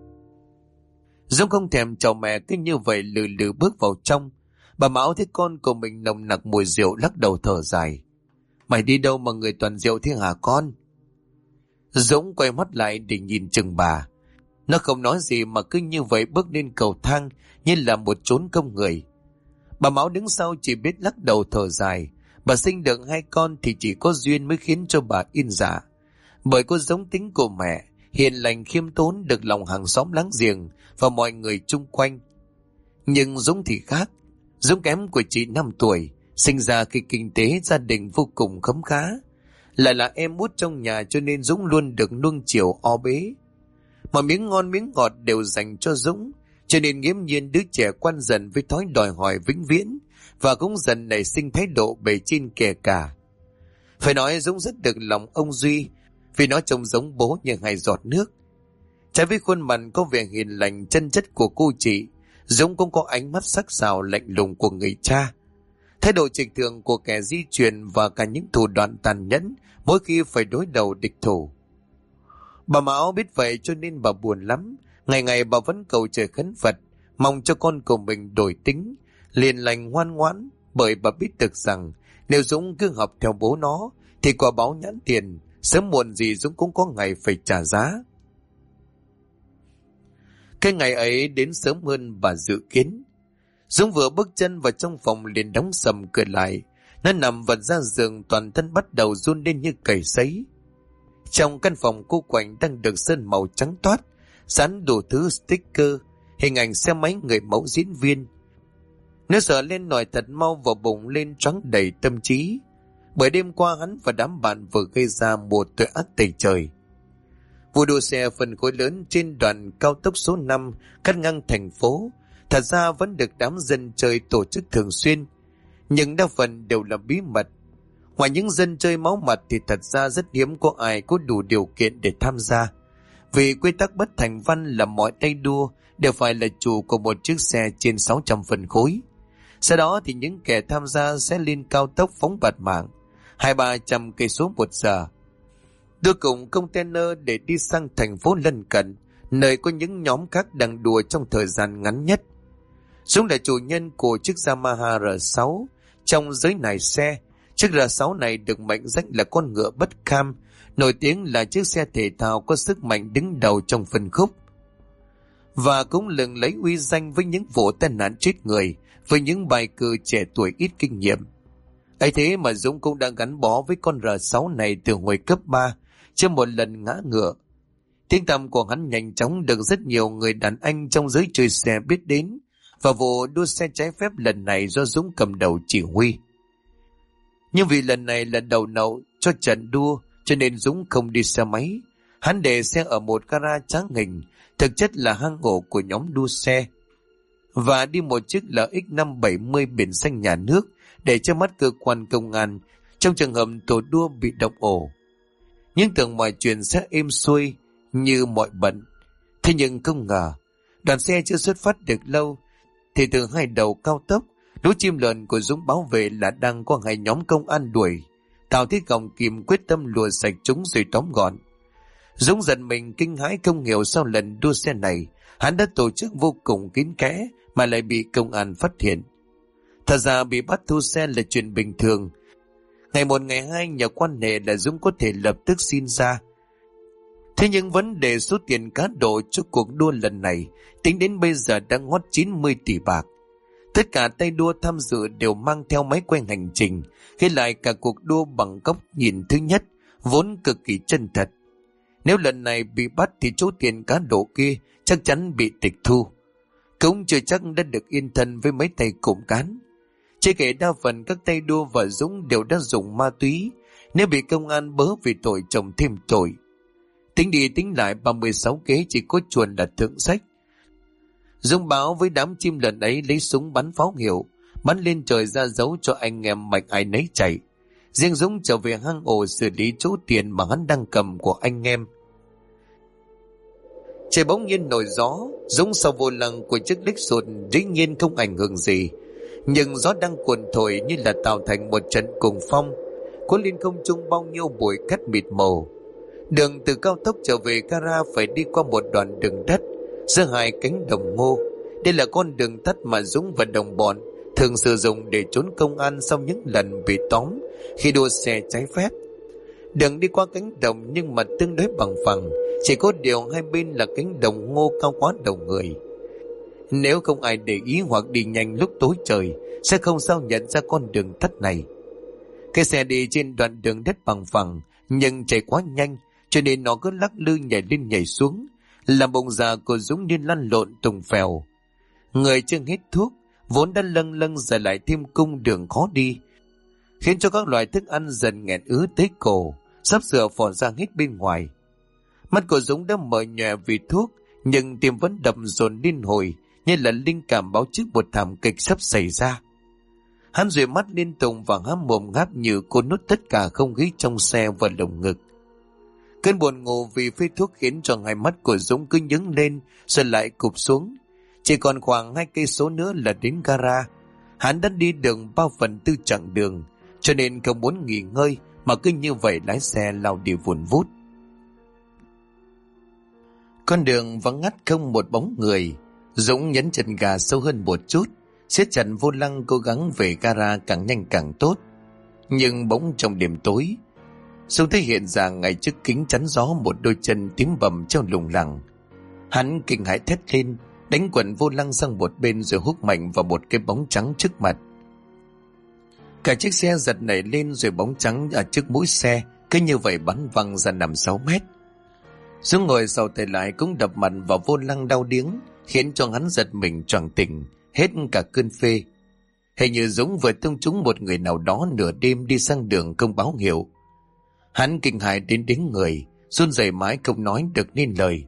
Dũng không thèm chào mẹ, cứ như vậy lừ lừ bước vào trong. Bà Mão thấy con của mình nồng nặc mùi rượu, lắc đầu thở dài: "Mày đi đâu mà người toàn rượu thế hả con?" Dũng quay mắt lại để nhìn chừng bà. Nó không nói gì mà cứ như vậy bước lên cầu thang như là một chốn công người. Bà Mão đứng sau chỉ biết lắc đầu thở dài. Bà sinh được hai con thì chỉ có Duyên mới khiến cho bà yên dạ, bởi cô giống tính của mẹ, hiền lành khiêm tốn, được lòng hàng xóm láng giềng và mọi người chung quanh. Nhưng Dũng thì khác. Dũng kém của chị 5 tuổi, sinh ra khi kinh tế gia đình vô cùng khấm khá. Lại là em út trong nhà cho nên Dũng luôn được nuông chiều o bế. Mà miếng ngon miếng ngọt đều dành cho Dũng, cho nên nghiễm nhiên đứa trẻ quan dần với thói đòi hỏi vĩnh viễn, và cũng dần nảy sinh thái độ bề trên kể cả. Phải nói Dũng rất được lòng ông Duy, vì nó trông giống bố như hai giọt nước. Trái với khuôn mặt có vẻ hiền lành chân chất của cô chị, Dũng cũng có ánh mắt sắc sảo lạnh lùng của người cha, thái độ trịch thượng của kẻ di truyền và cả những thủ đoạn tàn nhẫn mỗi khi phải đối đầu địch thủ. Bà Mão biết vậy cho nên bà buồn lắm. Ngày ngày bà vẫn cầu trời khấn Phật, mong cho con của mình đổi tính, liền lành ngoan ngoãn, bởi bà biết được rằng nếu Dũng cứ học theo bố nó thì quả báo nhãn tiền, sớm muộn gì Dũng cũng có ngày phải trả giá. Cái ngày ấy đến sớm hơn bà dự kiến. Dũng vừa bước chân vào trong phòng liền đóng sầm cửa lại. Nó nằm vật ra giường, toàn thân bắt đầu run lên như cầy sấy. Trong căn phòng cô quạnh đang được sơn màu trắng toát, dán đủ thứ sticker, hình ảnh xe máy người mẫu diễn viên. Nếu sợ lên nổi thật mau vào bụng lên trắng đầy tâm trí, bởi đêm qua hắn và đám bạn vừa gây ra một tội ác tày trời. Vụ đua xe phân khối lớn trên đoạn cao tốc số 5 cắt ngang thành phố thật ra vẫn được đám dân chơi tổ chức thường xuyên, nhưng đa phần đều là bí mật. Ngoài những dân chơi máu mặt thì thật ra rất hiếm có ai có đủ điều kiện để tham gia, vì quy tắc bất thành văn là mọi tay đua đều phải là chủ của một chiếc xe trên 600 phân khối. Sau đó thì những kẻ tham gia sẽ lên cao tốc phóng bạt mạng 200-300 cây số một giờ, đưa cùng container để đi sang thành phố lân cận, nơi có những nhóm khác đang đua trong thời gian ngắn nhất. Dũng là chủ nhân của chiếc Yamaha R6 trong giới này xe. Chiếc R6 này được mệnh danh là con ngựa bất kham, nổi tiếng là chiếc xe thể thao có sức mạnh đứng đầu trong phân khúc, và cũng lừng lấy uy danh với những vụ tai nạn chết người với những bài cừ trẻ tuổi ít kinh nghiệm. Ấy thế mà Dũng cũng đã gắn bó với con R6 này từ hồi cấp 3, chưa một lần ngã ngựa. Tiếng tăm của hắn nhanh chóng được rất nhiều người đàn anh trong giới chơi xe biết đến, và vụ đua xe trái phép lần này do Dũng cầm đầu chỉ huy. Nhưng vì lần này là đầu nậu cho trận đua, cho nên Dũng không đi xe máy. Hắn để xe ở một gara tráng hình, thực chất là hang ổ của nhóm đua xe, và đi một chiếc LX570 biển xanh nhà nước để che mắt cơ quan công an trong trường hợp tổ đua bị động ổ. Nhưng tưởng mọi chuyện sẽ êm xuôi như mọi bận. Thế nhưng không ngờ, đoàn xe chưa xuất phát được lâu thì từ hai đầu cao tốc Lũ chim lợn của Dũng báo về là đang có hai nhóm công an đuổi. Tào Thiết Gọng kìm quyết tâm lùa sạch chúng rồi tóm gọn. Dũng giận mình kinh hãi, không hiểu sau lần đua xe này hắn đã tổ chức vô cùng kín kẽ mà lại bị công an phát hiện. Thật ra bị bắt thu xe là chuyện bình thường. Ngày một ngày hai nhờ quan hệ là Dũng có thể lập tức xin ra. Thế nhưng vấn đề số tiền cá độ cho cuộc đua lần này tính đến bây giờ đã ngót 90 tỷ bạc. Tất cả tay đua tham dự đều mang theo máy quay hành trình, ghi lại cả cuộc đua bằng góc nhìn thứ nhất, vốn cực kỳ chân thật. Nếu lần này bị bắt thì số tiền cá độ kia chắc chắn bị tịch thu. Cũng chưa chắc đã được yên thân với mấy tay cộng cán. Chưa kể đa phần các tay đua và Dũng đều đã dùng ma túy, nếu bị công an bớ vì tội chồng thêm tội. Tính đi tính lại 36 kế chỉ có chuồn là thượng sách. Dũng báo với đám chim lợn ấy lấy súng bắn pháo hiệu, bắn lên trời ra dấu cho anh em mạch ai nấy chạy. Riêng Dũng trở về hang ổ xử lý chỗ tiền mà hắn đang cầm của anh em. Trời bỗng nhiên nổi gió, Dũng sau vô lăng của chiếc Lexus dĩ nhiên không ảnh hưởng gì, nhưng gió đang cuồn thổi như là tạo thành một trận cuồng phong, cuốn lên không trung bao nhiêu bụi cát mịt màu. Đường từ cao tốc trở về Cara phải đi qua một đoạn đường đất giữa hai cánh đồng ngô. Đây là con đường tắt mà Dũng và đồng bọn thường sử dụng để trốn công an sau những lần bị tóm khi đua xe trái phép. Đường đi qua cánh đồng nhưng mà tương đối bằng phẳng, chỉ có điều hai bên là cánh đồng ngô cao quá đầu người. Nếu không ai để ý hoặc đi nhanh lúc tối trời sẽ không sao nhận ra con đường tắt này. Cái xe đi trên đoạn đường đất bằng phẳng nhưng chạy quá nhanh, cho nên nó cứ lắc lư nhảy lên nhảy xuống, làm bụng già của Dũng như lăn lộn tùng phèo. Người chưa hết thuốc, vốn đã lâng lâng giờ lại thêm cung đường khó đi, khiến cho các loại thức ăn dần nghẹn ứ tới cổ, sắp sửa phò ra hết bên ngoài. Mắt của Dũng đã mở nhòe vì thuốc, nhưng tim vẫn đập dồn liên hồi, như là linh cảm báo trước một thảm kịch sắp xảy ra. Hắn dụi mắt liên tục và há mồm ngáp như cô nuốt tất cả không khí trong xe vào lồng ngực. Cơn buồn ngủ vì phê thuốc khiến cho hai mắt của Dũng cứ nhướng lên rồi lại cụp xuống. Chỉ còn khoảng 2 cây số nữa là đến Gara. Hắn đã đi đường 3/4 chặng đường, cho nên không muốn nghỉ ngơi mà cứ như vậy lái xe lao đi vùn vút. Con đường vắng ngắt không một bóng người. Dũng nhấn chân ga sâu hơn một chút, siết chặt vô lăng cố gắng về Gara càng nhanh càng tốt. Nhưng bỗng trong đêm tối, Dũng thấy hiện ra ngay trước kính chắn gió một đôi chân tím bầm treo lủng lẳng. Hắn kinh hãi thét lên, đánh quần vô lăng sang một bên rồi húc mạnh vào một cái bóng trắng trước mặt. Cả chiếc xe giật nảy lên rồi bóng trắng ở trước mũi xe cứ như vậy bắn văng ra 5-6 mét. Dũng ngồi sau tay lái cũng đập mặt vào vô lăng đau điếng, khiến cho hắn giật mình choàng tỉnh hết cả cơn phê. Hình như Dũng vừa tông trúng một người nào đó nửa đêm đi sang đường không báo hiệu. Hắn kinh hãi đến người, run rẩy mãi không nói được nên lời.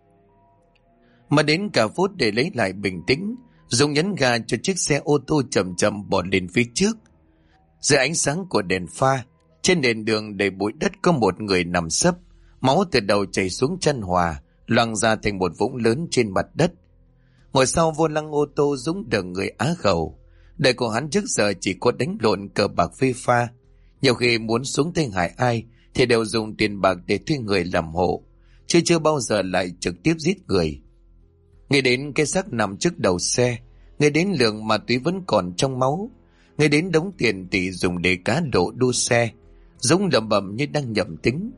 Mà đến cả phút để lấy lại bình tĩnh, Dũng nhấn ga cho chiếc xe ô tô chậm chậm bỏ lên phía trước. Dưới ánh sáng của đèn pha, trên nền đường đầy bụi đất có một người nằm sấp, máu từ đầu chảy xuống chân Hòa, loang ra thành một vũng lớn trên mặt đất. Ngồi sau vô lăng ô tô, Dũng đờ người á khẩu. Đời của hắn trước giờ chỉ có đánh lộn cờ bạc phê pha. Nhiều khi muốn xuống tay hại ai thì đều dùng tiền bạc để thuê người làm hộ, chứ chưa bao giờ lại trực tiếp giết người. Nghe đến cái xác nằm trước đầu xe, nghe đến lượng ma túy vẫn còn trong máu, nghe đến đống tiền tỷ dùng để cá độ đua xe, Dũng lẩm bẩm như đang nhẩm tính.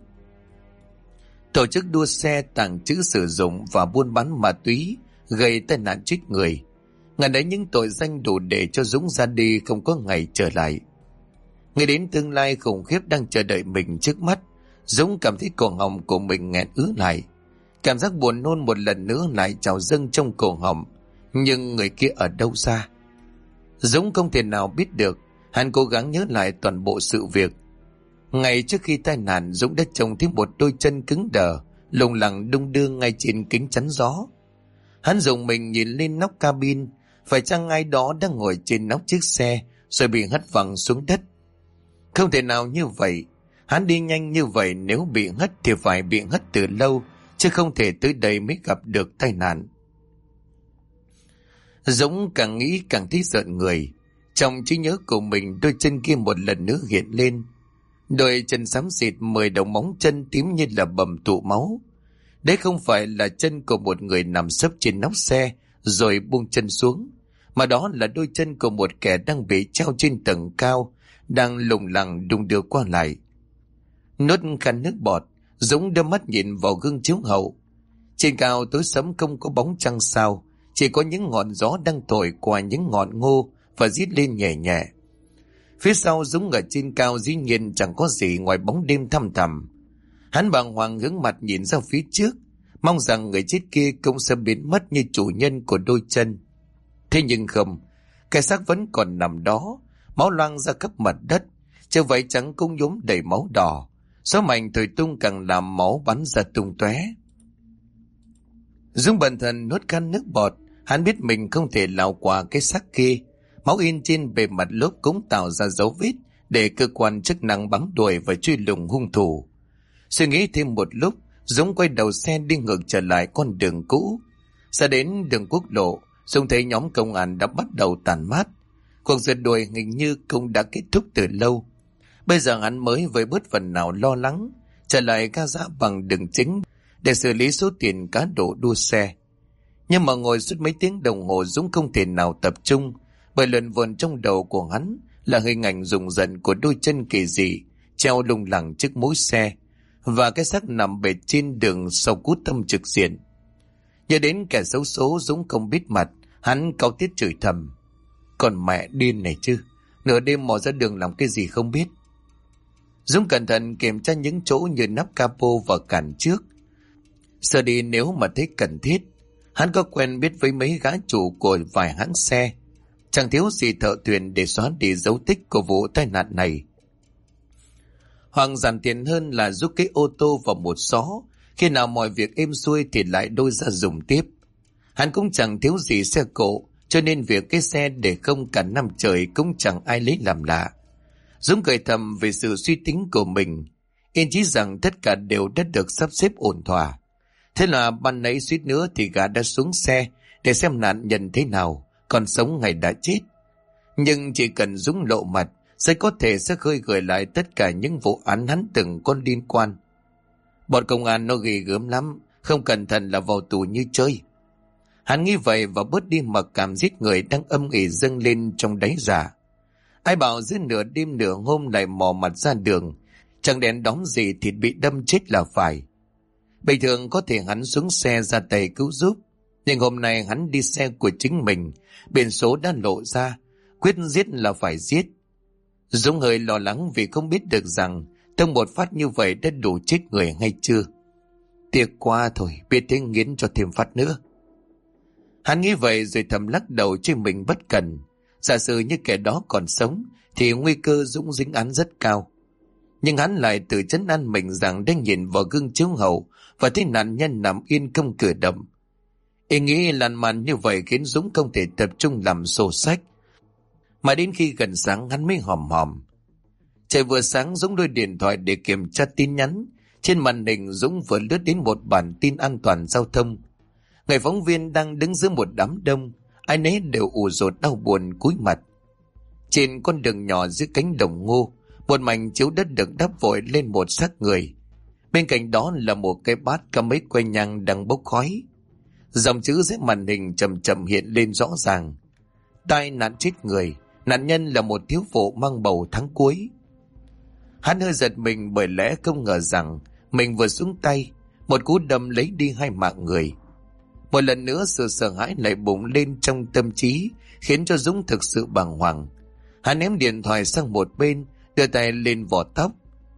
Tổ chức đua xe, tàng trữ sử dụng và buôn bán ma túy, gây tai nạn chết người, ngần ấy những tội danh đủ để cho Dũng ra đi không có ngày trở lại. Nghe đến tương lai khủng khiếp đang chờ đợi mình trước mắt, Dũng cảm thấy cổ họng của mình nghẹn ứ lại. Cảm giác buồn nôn một lần nữa lại trào dâng trong cổ họng, nhưng người kia ở đâu ra? Dũng không thể nào biết được. Hắn cố gắng nhớ lại toàn bộ sự việc. Ngày trước khi tai nạn, Dũng đã trông thấy một đôi chân cứng đờ lủng lẳng đung đưa ngay trên kính chắn gió. Hắn dùng mình nhìn lên nóc cabin, phải chăng ai đó đang ngồi trên nóc chiếc xe rồi bị hất văng xuống đất? Không thể nào như vậy. Hắn đi nhanh như vậy, nếu bị hất thì phải bị hất từ lâu, chứ không thể tới đây mới gặp được tai nạn. Dũng càng nghĩ càng thấy rợn người. Trong trí nhớ của mình, đôi chân kia một lần nữa hiện lên. Đôi chân xám xịt, 10 đầu móng chân tím như là bầm tụ máu. Đấy không phải là chân của một người nằm sấp trên nóc xe rồi buông chân xuống, mà đó là đôi chân của một kẻ đang bị treo trên tầng cao, đang lủng lẳng đung đưa qua lại. Nuốt khăn nước bọt, Dũng đưa mắt nhìn vào gương chiếu hậu. Trên cao tối sẫm không có bóng trăng sao, chỉ có những ngọn gió đang thổi qua những ngọn ngô và rít lên nhẹ nhẹ. Phía sau Dũng ở trên cao dĩ nhiên chẳng có gì ngoài bóng đêm thăm thẳm. Hắn bàng hoàng hướng mặt nhìn ra phía trước, mong rằng người chết kia cũng sẽ biến mất như chủ nhân của đôi chân. Thế nhưng không, cái xác vẫn còn nằm đó, máu loang ra khắp mặt đất, chiếc váy trắng cũng nhuốm đầy máu đỏ. Gió mạnh thổi tung càng làm máu bắn ra tung tóe. Dũng bần thần nuốt khăn nước bọt, hắn biết mình không thể lao qua cái xác kia. Máu in trên bề mặt lốp cũng tạo ra dấu vết để cơ quan chức năng bám đuổi và truy lùng hung thủ. Suy nghĩ thêm một lúc, Dũng quay đầu xe đi ngược trở lại con đường cũ. Ra đến đường quốc lộ, Dũng thấy nhóm công an đã bắt đầu tàn mát. Cuộc rượt đuổi hình như cũng đã kết thúc từ lâu. Bây giờ hắn mới với bớt phần nào lo lắng, trở lại ga giã bằng đường chính để xử lý số tiền cá độ đua xe. Nhưng mà ngồi suốt mấy tiếng đồng hồ, Dũng không thể nào tập trung, bởi luẩn vờn trong đầu của hắn là hình ảnh rùng rợn của đôi chân kỳ dị treo lủng lẳng trước mũi xe và cái xác nằm bệt trên đường sau cú tông trực diện. Nhớ đến kẻ xấu số, Dũng không biết mặt, hắn cáu tiết chửi thầm: còn mẹ điên này chứ, nửa đêm mò ra đường làm cái gì không biết. Dũng cẩn thận kiểm tra những chỗ như nắp capo và cản trước, sợ đi nếu mà thấy cần thiết. Hắn có quen biết với mấy gã chủ của vài hãng xe, chẳng thiếu gì thợ thuyền để xóa đi dấu tích của vụ tai nạn này. Hoàng giản tiền hơn là giúp cái ô tô vào một xó, khi nào mọi việc êm xuôi thì lại đôi ra dùng tiếp. Hắn cũng chẳng thiếu gì xe cộ, cho nên việc cái xe để không cả năm trời cũng chẳng ai lấy làm lạ. Dũng cười thầm về sự suy tính của mình, yên chí rằng tất cả đều đã được sắp xếp ổn thỏa. Thế là ban nãy suýt nữa thì gã đã xuống xe để xem nạn nhân thế nào, còn sống hay đã chết. Nhưng chỉ cần Dũng lộ mặt, sẽ có thể sẽ khơi gợi lại tất cả những vụ án hắn từng có liên quan. Bọn công an nó ghê gớm lắm, không cẩn thận là vào tù như chơi. Hắn nghĩ vậy và bớt đi mặc cảm giết người đang âm ỉ dâng lên trong đáy dạ. Ai bảo giữa nửa đêm nửa hôm lại mò mặt ra đường, chẳng đèn đóm gì thì bị đâm chết là phải. Bình thường có thể hắn xuống xe ra tay cứu giúp, nhưng hôm nay hắn đi xe của chính mình, biển số đã lộ ra, quyết giết là phải giết. Dũng hơi lo lắng vì không biết được rằng tông một phát như vậy đã đủ chết người hay chưa. Tiếc quá thôi, biết thế nghiến cho thêm phát nữa. Hắn nghĩ vậy rồi thầm lắc đầu chứ mình bất cần. Giả sử như kẻ đó còn sống thì nguy cơ Dũng dính án rất cao. Nhưng hắn lại tự trấn an mình rằng đang nhìn vào gương chiếu hậu và thấy nạn nhân nằm yên không cử động. Ý nghĩ lan man như vậy khiến Dũng không thể tập trung làm sổ sách. Mà đến khi gần sáng hắn mới hòm hòm. Trời vừa sáng, Dũng đôi điện thoại để kiểm tra tin nhắn. Trên màn hình Dũng vừa lướt đến một bản tin an toàn giao thông. Người phóng viên đang đứng giữa một đám đông, ai nấy đều ù rột đau buồn cúi mặt. Trên con đường nhỏ dưới cánh đồng ngô, một mảnh chiếu đất được đắp vội lên một xác người. Bên cạnh đó là một cái bát cắm mấy que nhang đang bốc khói. Dòng chữ dưới màn hình chậm chậm hiện lên rõ ràng: tai nạn chết người, nạn nhân là một thiếu phụ mang bầu tháng cuối. Hắn hơi giật mình bởi lẽ không ngờ rằng mình vừa xuống tay, một cú đâm lấy đi 2 mạng người. Một lần nữa sự sợ hãi lại bùng lên trong tâm trí, khiến cho Dũng thực sự bàng hoàng. Hắn ném điện thoại sang một bên, đưa tay lên vò tóc.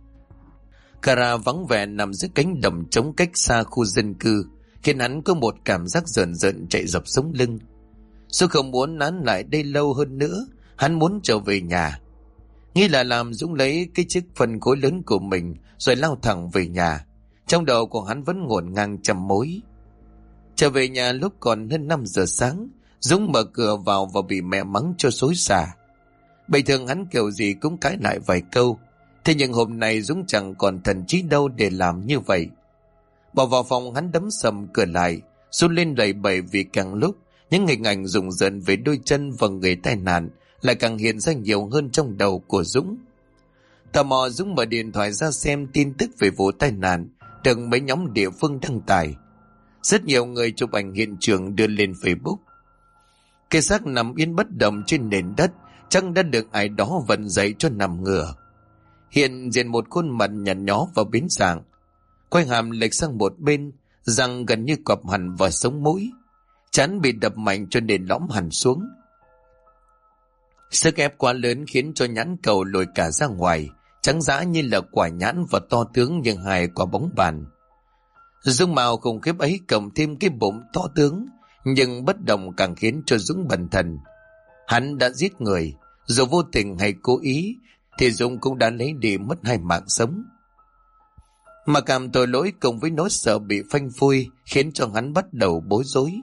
Cara vắng vẻ nằm dưới cánh đồng trống cách xa khu dân cư, khiến hắn có một cảm giác rợn rợn chạy dọc sống lưng. Dù không muốn nán lại đây lâu hơn nữa, hắn muốn trở về nhà. Nghĩ là làm, Dũng lấy cái chiếc phân khối lớn của mình rồi lao thẳng về nhà. Trong đầu của hắn vẫn ngổn ngang trăm mối. Trở về nhà lúc còn hơn 5 giờ sáng, Dũng mở cửa vào và bị mẹ mắng cho xối xả. Bình thường hắn kiểu gì cũng cãi lại vài câu, thế nhưng hôm nay Dũng chẳng còn thần trí đâu để làm như vậy. Bỏ vào phòng, hắn đấm sầm cửa lại, run lên lẩy bẩy vì càng lúc những hình ảnh rùng rợn về đôi chân và người tai nạn lại càng hiện ra nhiều hơn trong đầu của Dũng. Tò mò, Dũng mở điện thoại ra xem tin tức về vụ tai nạn được mấy nhóm địa phương đăng tải. Rất nhiều người chụp ảnh hiện trường đưa lên Facebook. Cái xác nằm yên bất động trên nền đất, chắc đã được ai đó vận dậy cho nằm ngửa. Hiện diện một khuôn mặt nhăn nhó và biến dạng, quay hàm lệch sang một bên, răng gần như cọp hẳn vào sống mũi, trán bị đập mạnh cho nên lõm hẳn xuống. Sức ép quá lớn khiến cho nhãn cầu lồi cả ra ngoài, trắng dã như là quả nhãn và to tướng như hai quả bóng bàn. Dung mạo khủng khiếp ấy cộng thêm cái bụng to tướng nhưng bất động càng khiến cho Dũng bần thần. Hắn đã giết người, dù vô tình hay cố ý thì Dũng cũng đã lấy đi mất 2 mạng sống. Mà cảm tội lỗi cùng với nỗi sợ bị phanh phui khiến cho hắn bắt đầu bối rối.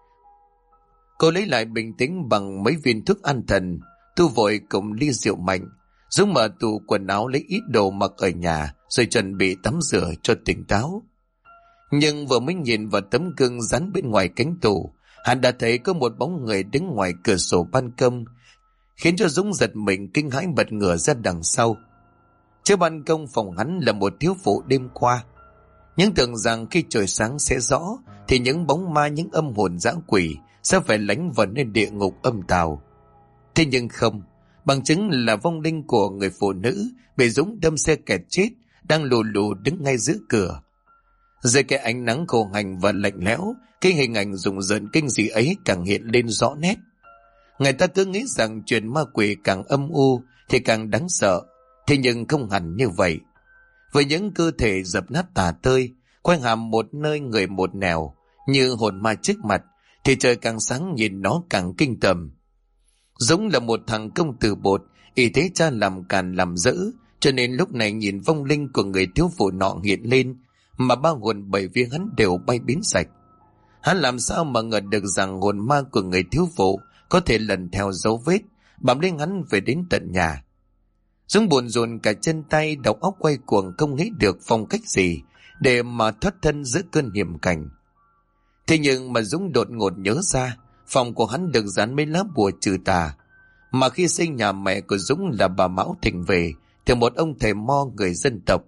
Cô lấy lại bình tĩnh bằng mấy viên thuốc an thần, tu vội cùng ly rượu mạnh. Dũng mở tủ quần áo lấy ít đồ mặc ở nhà rồi chuẩn bị tắm rửa cho tỉnh táo. Nhưng vừa mới nhìn vào tấm gương dán bên ngoài cánh tủ, hắn đã thấy có một bóng người đứng ngoài cửa sổ ban công, khiến cho Dũng giật mình kinh hãi bật ngửa ra đằng sau. Trước ban công phòng hắn là một thiếu phụ đêm qua. Nhưng tưởng rằng khi trời sáng sẽ rõ thì những bóng ma, những âm hồn dã quỷ sẽ phải lánh vào nơi địa ngục âm tào. Thế nhưng không, bằng chứng là vong linh của người phụ nữ bị Dũng đâm xe kẹt chết đang lù lù đứng ngay giữa cửa. Dưới cái ánh nắng khô hành và lạnh lẽo, cái hình ảnh rùng rợn kinh dị ấy càng hiện lên rõ nét. Người ta cứ nghĩ rằng chuyện ma quỷ càng âm u thì càng đáng sợ, thế nhưng không hẳn như vậy. Với những cơ thể dập nát tả tơi, quanh hàm một nơi người một nẻo như hồn ma trước mặt, thì trời càng sáng nhìn nó càng kinh tởm. Dũng là một thằng công tử bột, ý thế cha làm càn làm dỡ, cho nên lúc này nhìn vong linh của người thiếu phụ nọ hiện lên mà 3 hồn 7 vía hắn đều bay biến sạch. Hắn làm sao mà ngờ được rằng hồn ma của người thiếu phụ có thể lần theo dấu vết bám lên hắn về đến tận nhà. Dũng buồn rộn cả chân tay, đầu óc quay cuồng không nghĩ được phong cách gì để mà thoát thân giữa cơn hiểm cảnh. Thế nhưng mà Dũng đột ngột nhớ ra phòng của hắn được dán mấy lá bùa trừ tà, mà khi xây nhà mẹ của Dũng là bà Mão thỉnh về thì một ông thầy mo người dân tộc.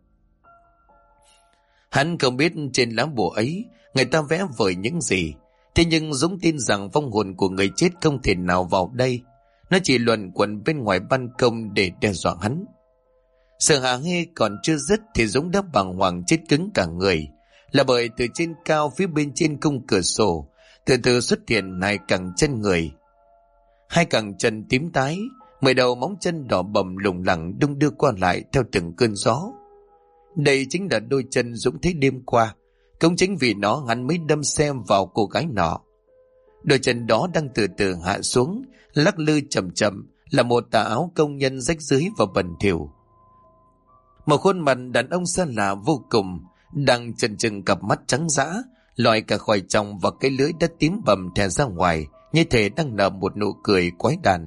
Hắn không biết trên lá bùa ấy người ta vẽ vời những gì, thế nhưng Dũng tin rằng vong hồn của người chết không thể nào vào đây. Nó chỉ luẩn quẩn bên ngoài ban công để đe dọa hắn. Sợ hả hê còn chưa dứt thì Dũng đã bàng hoàng chết cứng cả người, là bởi từ trên cao phía bên trên khung cửa sổ từ từ xuất hiện 2 cẳng chân người. 2 cẳng chân tím tái, 10 đầu móng chân đỏ bầm lủng lẳng đung đưa qua lại theo từng cơn gió. Đây chính là đôi chân Dũng thấy đêm qua, cũng chính vì nó hắn mới đâm xe vào cô gái nọ. Đôi chân đó đang từ từ hạ xuống, lắc lư chậm chậm, là một tà áo công nhân rách rưới và bẩn thỉu. Một khuôn mặt đàn ông xa lạ vô cùng, đang chần chừng cặp mắt trắng dã, lòi cả khỏi trong và cái lưỡi đất tím bầm thè ra ngoài, như thể đang nở một nụ cười quái đản.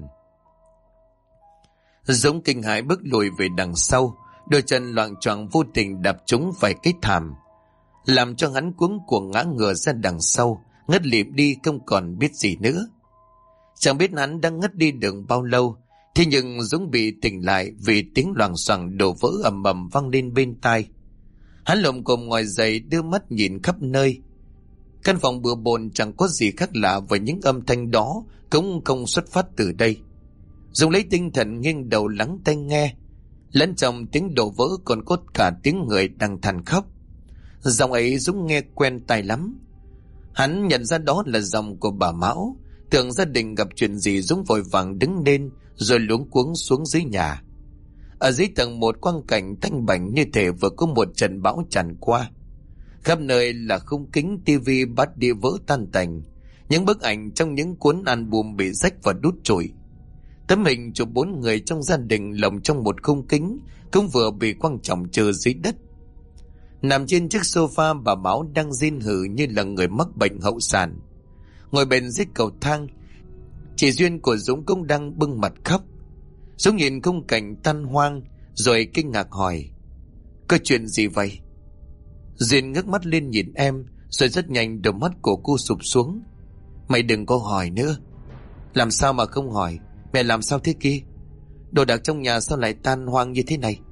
Dũng kinh hãi bước lùi về đằng sau, đôi chân loạng choạng vô tình đạp trúng phải cái thảm, làm cho hắn cuống cuồng ngã ngửa ra đằng sau, ngất lịm đi không còn biết gì nữa. Chẳng biết hắn đang ngất đi được bao lâu, thế nhưng Dũng bị tỉnh lại vì tiếng loảng xoảng đổ vỡ ầm ầm vang lên bên tai. Hắn lồm cồm ngồi dậy, đưa mắt nhìn khắp nơi. Căn phòng bừa bộn chẳng có gì khác lạ với những âm thanh đó, cũng không xuất phát từ đây. Dũng lấy tinh thần nghiêng đầu lắng tai nghe, lẫn trong tiếng đổ vỡ còn có cả tiếng người đang than khóc. Giọng ấy Dũng nghe quen tai lắm. Hắn nhận ra đó là giọng của bà Mão. Tưởng gia đình gặp chuyện gì, Dũng vội vàng đứng lên rồi luống cuống xuống dưới nhà. Ở dưới tầng 1 quang cảnh thanh bảnh như thể vừa có một trận bão tràn qua. Khắp nơi là khung kính, tivi bát đĩa vỡ tan tành, những bức ảnh trong những cuốn album bị rách và đút trụi. Tấm hình chụp 4 người trong gia đình lồng trong một khung kính cũng vừa bị quăng chồng chơ dưới đất. Nằm trên chiếc sofa, bà Mão đang rên hừ như là người mắc bệnh hậu sản. Ngồi bên dưới cầu thang, chị Duyên của Dũng cũng đang bưng mặt khóc. Dũng nhìn khung cảnh tan hoang rồi kinh ngạc hỏi: có chuyện gì vậy? Duyên ngước mắt lên nhìn em, rồi rất nhanh đôi mắt của cô sụp xuống. Mày đừng có hỏi nữa. Làm sao mà không hỏi? Mẹ làm sao thế kia? Đồ đạc trong nhà sao lại tan hoang như thế này?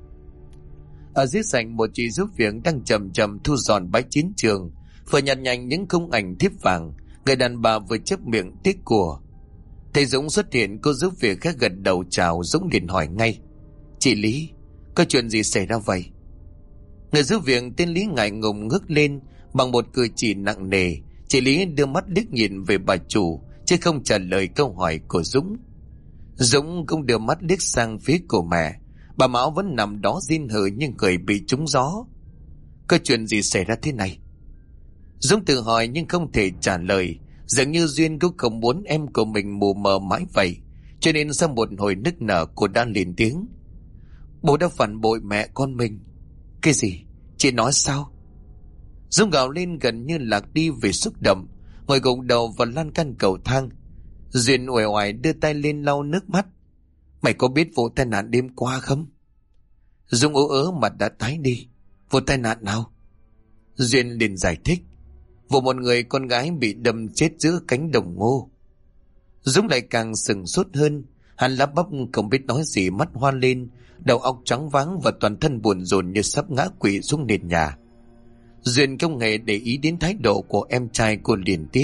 Ở dưới sảnh, một chị giúp việc đang chậm chậm thu dọn bãi chiến trường, vừa nhặt nhạnh những khung ảnh thiếp vàng. Người đàn bà vừa chép miệng tiếc của. Thấy Dũng xuất hiện, cô giúp việc khác gật đầu chào. Dũng liền hỏi ngay: Chị Lý, có chuyện gì xảy ra vậy? Người giúp việc tên Lý ngại ngùng ngước lên, bằng một cử chỉ nặng nề. Chị Lý đưa mắt liếc nhìn về bà chủ, chứ không trả lời câu hỏi của Dũng. Dũng cũng đưa mắt liếc sang phía của mẹ. Bà Mão vẫn nằm đó rên hừ như người bị trúng gió. Có chuyện gì xảy ra thế này? Dũng tự hỏi nhưng không thể trả lời. Dường như Duyên cũng không muốn em của mình mù mờ mãi vậy, cho nên sau một hồi nức nở, cô đã lên tiếng: Bố đã phản bội mẹ con mình. Cái gì? Chị nói sao? Dũng gào lên gần như lạc đi vì xúc động, ngồi gục đầu vào lan can cầu thang. Duyên uể oải đưa tay lên lau nước mắt. Mày có biết vụ tai nạn đêm qua không? Dũng ú ớ mặt đã tái đi. Vụ tai nạn nào? Duyên liền giải thích: Vụ một người con gái bị đâm chết giữa cánh đồng ngô. Dũng lại càng sừng sốt hơn. Hắn lắp bắp không biết nói gì, mắt hoa lên, đầu óc choáng váng và toàn thân buồn rộn như sắp ngã quỵ xuống nền nhà. Duyên không hề để ý đến thái độ của em trai cô, liền tiếp: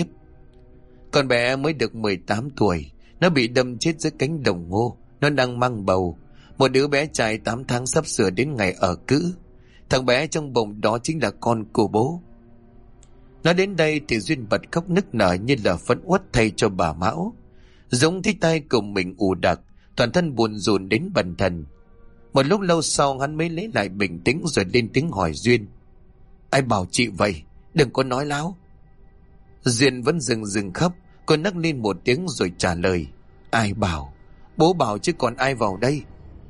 Con bé mới được 18 tuổi, nó bị đâm chết giữa cánh đồng ngô. Nó đang mang bầu, một đứa bé trai 8 tháng sắp sửa đến ngày ở cữ. Thằng bé trong bụng đó chính là con của bố. Nói đến đây thì Duyên bật khóc nức nở như là phẫn uất thay cho bà Mão. Dũng thấy tay cùng mình ù đặc, toàn thân buồn rùn đến bần thần. Một lúc lâu sau hắn mới lấy lại bình tĩnh rồi lên tiếng hỏi Duyên: Ai bảo chị vậy? Đừng có nói láo. Duyên vẫn dừng khóc. Cô nấc lên một tiếng rồi trả lời: Ai bảo? Bố bảo chứ còn ai vào đây?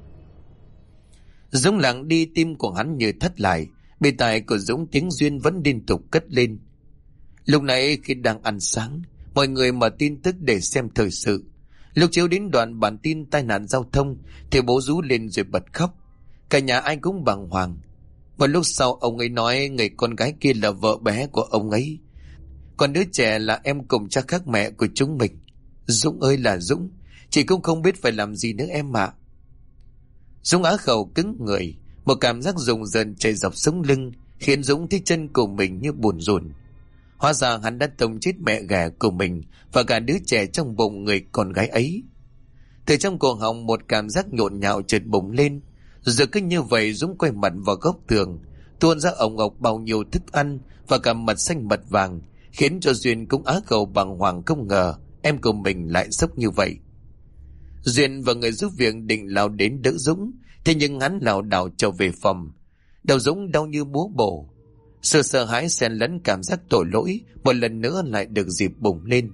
Dũng lặng đi, tim của hắn như thắt lại. Bề tai của Dũng tiếng Duyên vẫn liên tục cất lên. Lúc nãy khi đang ăn sáng, mọi người mở tin tức để xem thời sự. Lúc chiếu đến đoạn bản tin tai nạn giao thông thì bố rú lên rồi bật khóc. Cả nhà ai cũng bàng hoàng. Một lúc sau ông ấy nói người con gái kia là vợ bé của ông ấy, còn đứa trẻ là em cùng cha khác mẹ của chúng mình. Dũng ơi là Dũng, chị cũng không biết phải làm gì nữa em ạ. Dũng á khẩu cứng người, một cảm giác rùng rợn chạy dọc sống lưng khiến Dũng thấy chân của mình như buồn rùn. Hóa ra hắn đã tông chết mẹ ghẻ của mình và cả đứa trẻ trong bụng người con gái ấy. Từ trong cổ họng một cảm giác nhộn nhạo chợt bùng lên. Rồi cứ như vậy Dũng quay mặt vào góc tường, tuôn ra ồng ộc bao nhiêu thức ăn và cả mật xanh mật vàng, khiến cho Duyên cũng á khẩu bàng hoàng, không ngờ em của mình lại sốc như vậy. Duyên và người giúp việc định lao đến đỡ Dũng, thế nhưng hắn lảo đảo trở về phòng. Đầu Dũng đau như búa bổ. Sự sợ hãi xen lẫn cảm giác tội lỗi một lần nữa lại được dịp bùng lên.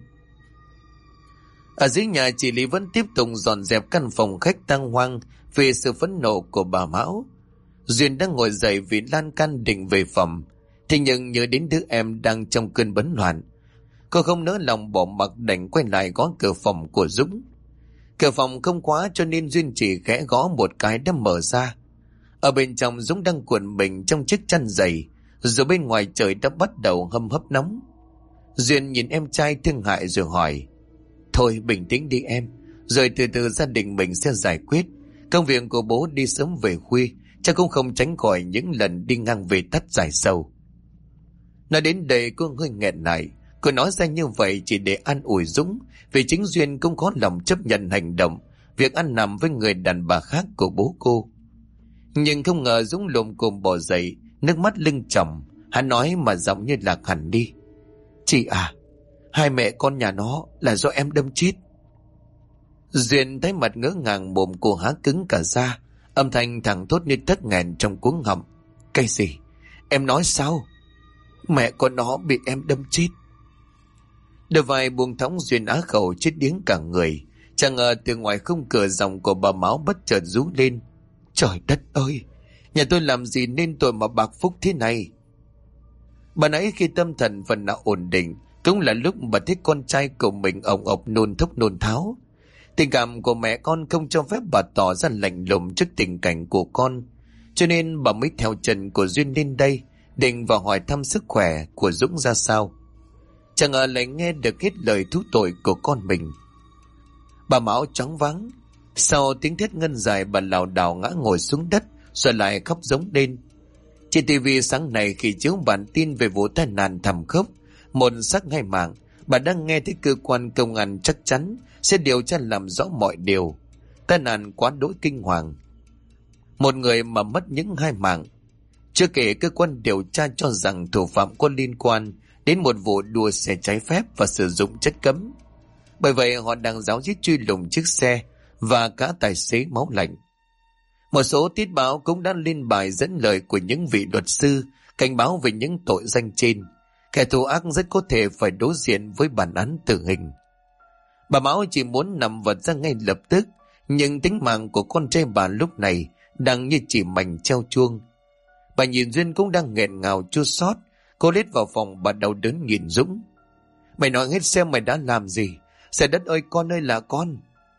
Ở dưới nhà, chị Lý vẫn tiếp tục dọn dẹp căn phòng khách tang hoang vì sự phẫn nộ của bà Mão. Duyên đang ngồi dậy vì lan can định về phòng, thế nhưng nhớ đến đứa em đang trong cơn bấn loạn, cô không nỡ lòng bỏ mặc, đành quay lại gõ cửa phòng của Dũng. Cửa phòng không khóa cho nên Duyên chỉ khẽ gõ một cái đã mở ra. Ở bên trong Dũng đang cuộn mình trong chiếc chăn dày, rồi bên ngoài trời đã bắt đầu hâm hấp nóng. Duyên nhìn em trai thương hại rồi hỏi: Thôi bình tĩnh đi em, rồi từ từ gia đình mình sẽ giải quyết. Công việc của bố đi sớm về khuya, chắc cũng không tránh khỏi những lần đi ngang về tắt dài sâu. Nói đến đây cô hơi nghẹn lại. Cô nói ra như vậy chỉ để an ủi Dũng, vì chính Duyên cũng có lòng chấp nhận hành động, việc ăn nằm với người đàn bà khác của bố cô. Nhưng không ngờ Dũng lồm cồm bò dậy, nước mắt lưng tròng. Hắn nói mà giọng như lạc hẳn đi: Chị à, hai mẹ con nhà nó là do em đâm chết. Duyên thấy mặt ngỡ ngàng, mồm cô há cứng cả ra, âm thanh thẳng thốt như tắc nghẹn trong cuống họng: Cái gì? Em nói sao? Mẹ con nó bị em đâm chết. Đôi vai buông thõng, Duyên á khẩu chết điếng cả người. Chẳng ngờ từ ngoài khung cửa giọng của bà Mão bất chợt rú lên: Trời đất ơi, nhà tôi làm gì nên tội mà bạc phúc thế này? Bà nãy khi tâm thần phần nào ổn định, cũng là lúc bà thấy con trai của mình ồng ộc nôn thốc nôn tháo. Tình cảm của mẹ con không cho phép bà tỏ ra lạnh lùng trước tình cảnh của con, cho nên bà mới theo chân của Duyên lên đây, định vào hỏi thăm sức khỏe của Dũng ra sao. Chẳng ngờ lại nghe được hết lời thú tội của con mình. Bà Mão choáng váng. Sau tiếng thét ngân dài, bà lảo đảo ngã ngồi xuống đất rồi lại khóc giống lên. Trên tivi sáng nay khi chiếu bản tin về vụ tai nạn thảm khốc một xác hai mạng, bà đang nghe thấy cơ quan công an chắc chắn sẽ điều tra làm rõ mọi điều. Tai nạn quá đỗi kinh hoàng, một người mà mất những hai mạng. Chưa kể cơ quan điều tra cho rằng thủ phạm có liên quan đến một vụ đua xe trái phép và sử dụng chất cấm. Bởi vậy họ đang ráo riết truy lùng chiếc xe và cả tài xế máu lạnh. Một số tiết báo cũng đã lên bài dẫn lời của những vị luật sư cảnh báo về những tội danh trên. Kẻ thù ác rất có thể phải đối diện với bản án tử hình. Bà Mão chỉ muốn nằm vật ra ngay lập tức, nhưng tính mạng của con trai bà lúc này đang như chỉ mảnh treo chuông. Bà nhìn Duyên cũng đang nghẹn ngào chua xót. Cô lết vào phòng, bà đau đớn nhìn Dũng. Mày nói hết xem mày đã làm gì. Trời đất ơi, con ơi là con.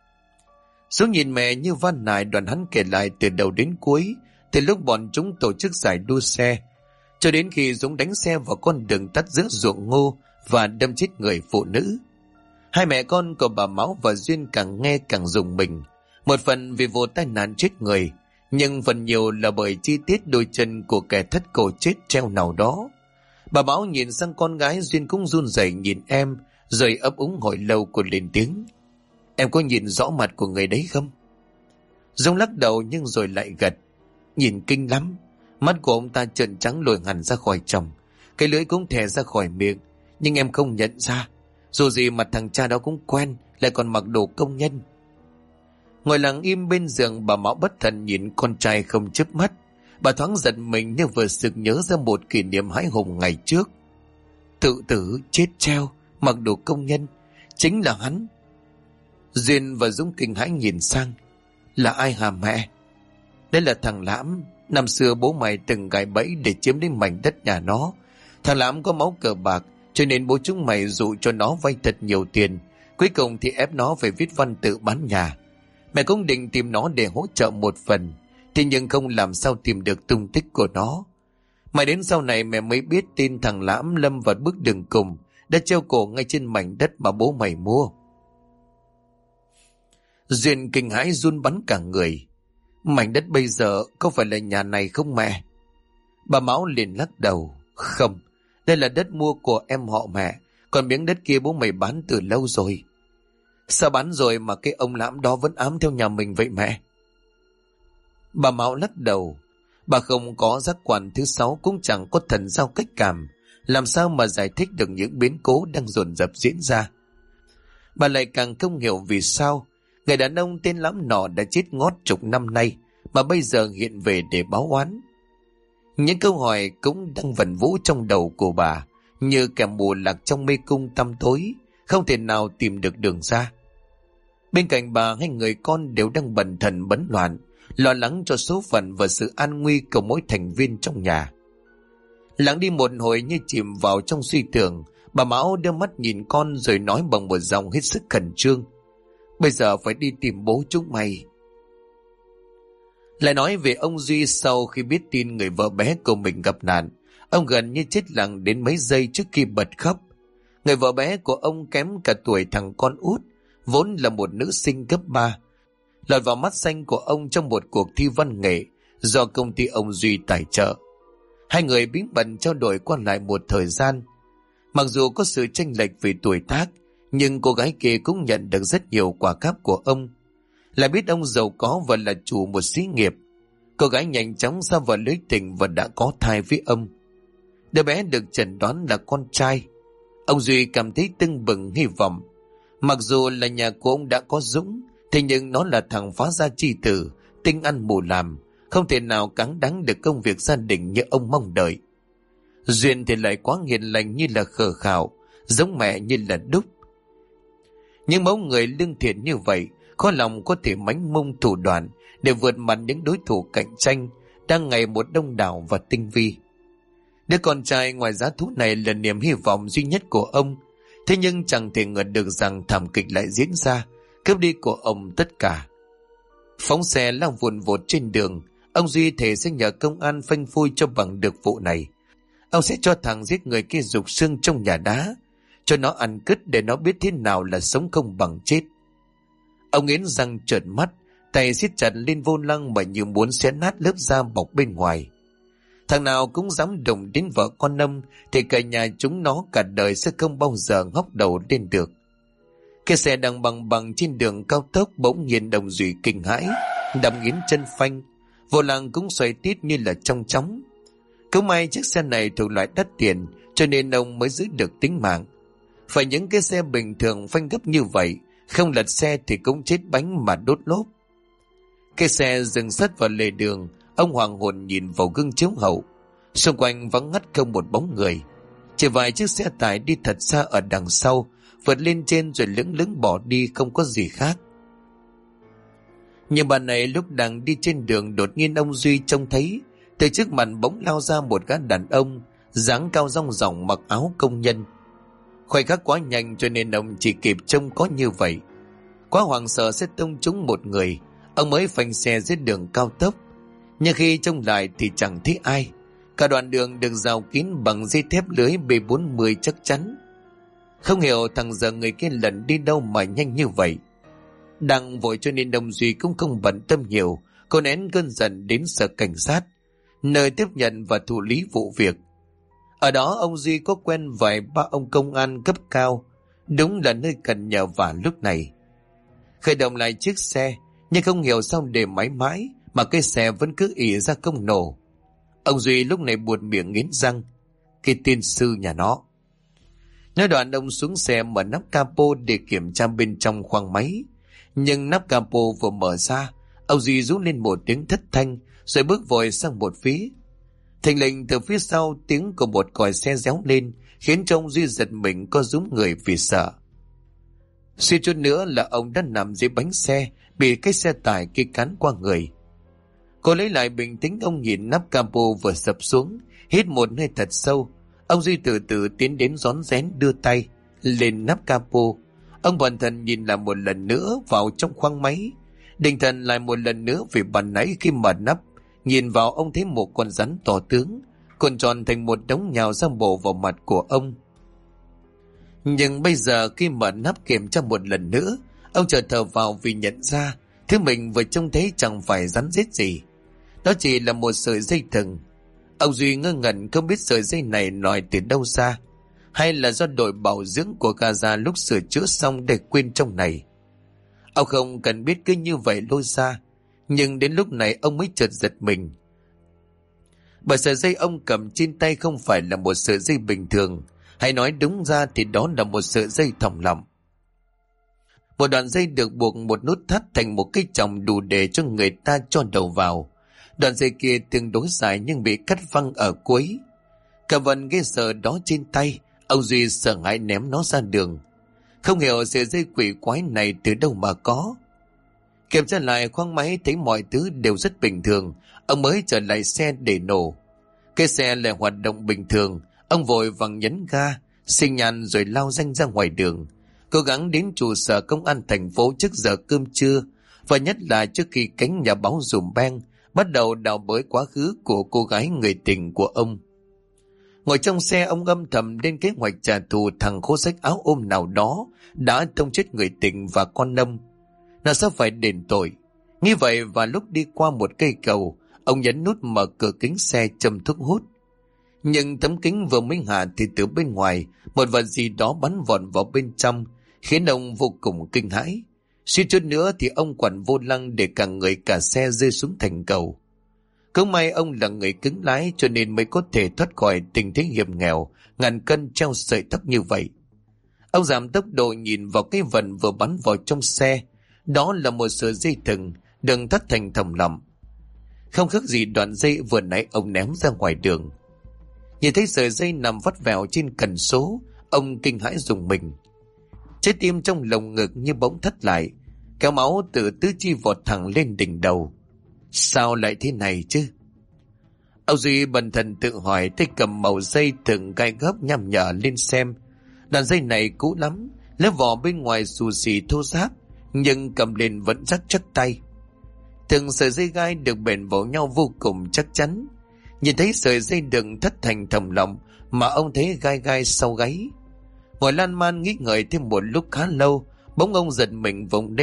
Dũng nhìn mẹ như van nài, đoạn hắn kể lại từ đầu đến cuối, từ lúc bọn chúng tổ chức giải đua xe cho đến khi Dũng đánh xe vào con đường tắt giữa ruộng ngô và đâm chết người phụ nữ. Hai mẹ con của bà Mão và Duyên càng nghe càng rùng mình, một phần vì vụ tai nạn chết người, nhưng phần nhiều là bởi chi tiết đôi chân của kẻ thất cổ chết treo nào đó. Bà Mão nhìn sang con gái, Duyên cũng run rẩy nhìn em, rồi ấp úng hồi lâu cô lên tiếng. Em có nhìn rõ mặt của người đấy không? Dũng lắc đầu nhưng rồi lại gật. Nhìn kinh lắm. Mắt của ông ta trợn trắng lồi hẳn ra khỏi tròng, cái lưỡi cũng thè ra khỏi miệng, nhưng em không nhận ra. Dù gì mặt thằng cha đó cũng quen, lại còn mặc đồ công nhân. Ngồi lặng im bên giường, bà Mão bất thần nhìn con trai không chớp mắt. Bà thoáng giận mình như vừa sực nhớ ra một kỷ niệm hãi hùng ngày trước. Tự tử chết treo, mặc đồ công nhân, chính là hắn. Duyên và Dũng kinh hãi nhìn sang. Là ai hả mẹ? Đây là thằng Lãm. Năm xưa bố mày từng gài bẫy để chiếm đến mảnh đất nhà nó. Thằng Lãm có máu cờ bạc, cho nên bố chúng mày dụ cho nó vay thật nhiều tiền. Cuối cùng thì ép nó phải viết văn tự bán nhà. Mẹ cũng định tìm nó để hỗ trợ một phần, thế nhưng không làm sao tìm được tung tích của nó. Mãi đến sau này mẹ mới biết tin thằng Lãm lâm vào bước đường cùng, đã treo cổ ngay trên mảnh đất mà bố mày mua. Duyên kinh hãi run bắn cả người. Mảnh đất bây giờ có phải là nhà này không mẹ? Bà Mão liền lắc đầu. Không, đây là đất mua của em họ mẹ, còn miếng đất kia bố mày bán từ lâu rồi. Sao bán rồi mà cái ông Lãm đó vẫn ám theo nhà mình vậy mẹ? Bà Mão lắc đầu. Bà không có giác quan thứ sáu, cũng chẳng có thần giao cách cảm, làm sao mà giải thích được những biến cố đang dồn dập diễn ra. Bà lại càng không hiểu vì sao người đàn ông tên Lãm nọ đã chết ngót chục năm nay mà bây giờ hiện về để báo oán. Những câu hỏi cũng đang vẩn vũ trong đầu của bà, như kẻ mù lạc trong mê cung tăm tối, không thể nào tìm được đường ra. Bên cạnh bà, hai người con đều đang bần thần bấn loạn, lo lắng cho số phận và sự an nguy của mỗi thành viên trong nhà. Lặng đi một hồi như chìm vào trong suy tưởng, bà Mão đưa mắt nhìn con rồi nói bằng một giọng hết sức khẩn trương. Bây giờ phải đi tìm bố chúng mày. Lại nói về ông Duy, sau khi biết tin người vợ bé của mình gặp nạn, ông gần như chết lặng đến mấy giây trước khi bật khóc. Người vợ bé của ông kém cả tuổi thằng con út, vốn là một nữ sinh cấp 3, lọt vào mắt xanh của ông trong một cuộc thi văn nghệ do công ty ông Duy tài trợ. Hai người bí mật trao đổi qua lại một thời gian. Mặc dù có sự chênh lệch về tuổi tác, nhưng cô gái kia cũng nhận được rất nhiều quà cáp của ông. Lại biết ông giàu có và là chủ một xí nghiệp, cô gái nhanh chóng xa vào lưới tình và đã có thai với ông. Đứa bé được chẩn đoán là con trai. Ông Duy cảm thấy tưng bừng hy vọng. Mặc dù là nhà của ông đã có Dũng, thế nhưng nó là thằng phá gia chi tử, tinh ăn mù làm, không thể nào cáng đáng được công việc gia đình như ông mong đợi. Duyên thì lại quá hiền lành như là khờ khạo, giống mẹ như là đúc. Nhưng mẫu người lương thiện như vậy, khó lòng có thể mánh mông thủ đoạn để vượt mặt những đối thủ cạnh tranh đang ngày một đông đảo và tinh vi. Đứa con trai ngoài giá thú này là niềm hy vọng duy nhất của ông, thế nhưng chẳng thể ngờ được rằng thảm kịch lại diễn ra, cướp đi của ông tất cả. Phóng xe lao vùn vụt trên đường, ông Duy thề sẽ nhờ công an phanh phui cho bằng được vụ này. Ông sẽ cho thằng giết người kia rục xương trong nhà đá, cho nó ăn cứt để nó biết thế nào là sống không bằng chết. Ông nghiến răng trợn mắt, tay siết chặt lên vô lăng mà như muốn xé nát lớp da bọc bên ngoài. Thằng nào cũng dám đụng đến vợ con Năm thì cả nhà chúng nó cả đời sẽ không bao giờ ngóc đầu lên được. Cái xe đang bằng bằng trên đường cao tốc bỗng nhiên Ông Duy kinh hãi, đâm nghiến chân phanh, vô lăng cũng xoay tít như là trong chóng. Cứ may chiếc xe này thuộc loại đắt tiền cho nên ông mới giữ được tính mạng. Phải những cái xe bình thường phanh gấp như vậy, không lật xe thì cũng chết bánh mà đốt lốp. Cái xe dừng sát vào lề đường, ông hoàng hồn nhìn vào gương chiếu hậu. Xung quanh vắng ngắt không một bóng người. Chỉ vài chiếc xe tải đi thật xa ở đằng sau, vượt lên trên rồi lững lững bỏ đi, không có gì khác. Nhưng bà này lúc đang đi trên đường đột nhiên ông Duy trông thấy từ trước mặt bỗng lao ra một gã đàn ông, dáng cao rong ròng mặc áo công nhân. Khoảnh khắc quá nhanh cho nên ông chỉ kịp trông có như vậy. Quá hoảng sợ sẽ tông trúng một người, ông mới phanh xe dưới đường cao tốc. Nhưng khi trông lại thì chẳng thấy ai. Cả đoạn đường được rào kín bằng dây thép lưới B40 chắc chắn. Không hiểu thằng giờ người kia lần đi đâu mà nhanh như vậy. Đang vội cho nên ông Duy cũng không bận tâm nhiều, cô nén cơn giận đến sở cảnh sát, nơi tiếp nhận và thụ lý vụ việc. Ở đó ông Duy có quen vài ba ông công an cấp cao, đúng là nơi cần nhờ vả lúc này. Khởi động lại chiếc xe, nhưng không hiểu sao để mãi mãi mà cái xe vẫn cứ ì ra không nổ. Ông Duy lúc này buột miệng nghiến răng, cái tiên sư nhà nó. Nói đoạn ông xuống xe mở nắp capo để kiểm tra bên trong khoang máy. Nhưng nắp capo vừa mở ra, ông Duy rú lên một tiếng thất thanh rồi bước vội sang một phía. Thình lình từ phía sau tiếng của một còi xe réo lên, khiến cho ông Duy giật mình co rúm người vì sợ. Suy chút nữa là ông đã nằm dưới bánh xe, bị cái xe tải kia cán qua người. Cô lấy lại bình tĩnh, ông nhìn nắp capo vừa sập xuống, hít một hơi thật sâu. Ông Duy từ từ tiến đến rón rén đưa tay lên nắp capo. Ông bần thần nhìn lại một lần nữa vào trong khoang máy, định thần lại một lần nữa vì ban nãy khi mở nắp nhìn vào ông thấy một con rắn to tướng, cuộn tròn thành một đống nhào ra bổ vào mặt của ông. Nhưng bây giờ khi mở nắp kiểm tra một lần nữa, ông chợt thở vào vì nhận ra thứ mình vừa trông thấy chẳng phải rắn rết gì, đó chỉ là một sợi dây thừng. Ông Duy ngơ ngẩn không biết sợi dây này lòi từ đâu ra, hay là do đội bảo dưỡng của Gaza lúc sửa chữa xong để quên trong này. Ông không cần biết cứ như vậy lôi ra, nhưng đến lúc này ông mới chợt giật mình. Bởi sợi dây ông cầm trên tay không phải là một sợi dây bình thường, hay nói đúng ra thì đó là một sợi dây thòng lọng. Một đoạn dây được buộc một nút thắt thành một cái chòm đủ để cho người ta cho đầu vào. Đoạn dây kia tương đối dài nhưng bị cắt văng ở cuối. Cả vần ghê sợ đó trên tay, ông Duy sợ hãi ném nó ra đường. Không hiểu sợi dây quỷ quái này từ đâu mà có. Kiểm tra lại khoang máy thấy mọi thứ đều rất bình thường, ông mới trở lại xe để nổ. Cái xe lại hoạt động bình thường, ông vội vàng nhấn ga, xi nhan rồi lao nhanh ra ngoài đường, cố gắng đến trụ sở công an thành phố trước giờ cơm trưa, và nhất là trước khi cánh nhà báo Dùm Beng bắt đầu đào bới quá khứ của cô gái người tình của ông. Ngồi trong xe, ông âm thầm lên kế hoạch trả thù thằng khố rách áo ôm nào đó đã tông chết người tình và con Năm. Nó sẽ phải đền tội. Nghĩ vậy, và lúc đi qua một cây cầu, ông nhấn nút mở cửa kính xe châm thuốc hút. Nhưng tấm kính vừa mới hạ thì từ bên ngoài một vật gì đó bắn vọt vào bên trong, khiến ông vô cùng kinh hãi. Suýt chút nữa thì ông quằn vô lăng để cả người cả xe rơi xuống thành cầu. Cũng may ông là người cứng lái cho nên mới có thể thoát khỏi tình thế hiểm nghèo, ngàn cân treo sợi tóc như vậy. Ông giảm tốc độ nhìn vào cái vật vừa bắn vào trong xe. Đó là một sợi dây thừng được thắt thành thòng lọng, không khác gì đoạn dây vừa nãy ông ném ra ngoài đường. Nhìn thấy sợi dây nằm vắt vẻo trên cần số, ông kinh hãi rùng mình. Trái tim trong lồng ngực như bỗng thắt lại, kéo máu từ tứ chi vọt thẳng lên đỉnh đầu. Sao lại thế này chứ? Ông Duy bần thần tự hỏi, tay cầm mẩu dây thừng gai góc nhằm nhở lên xem. Đoạn dây này cũ lắm, lớp vỏ bên ngoài xù xì thô ráp, nhưng cầm lên vẫn chắc tay. Từng sợi dây gai được bền vào nhau vô cùng chắc chắn. Nhìn thấy sợi dây đựng thắt thành thòng lọng mà ông thấy gai gai sau gáy. Ngồi lan man nghĩ ngợi thêm một lúc khá lâu, bỗng ông giật mình vùng lên,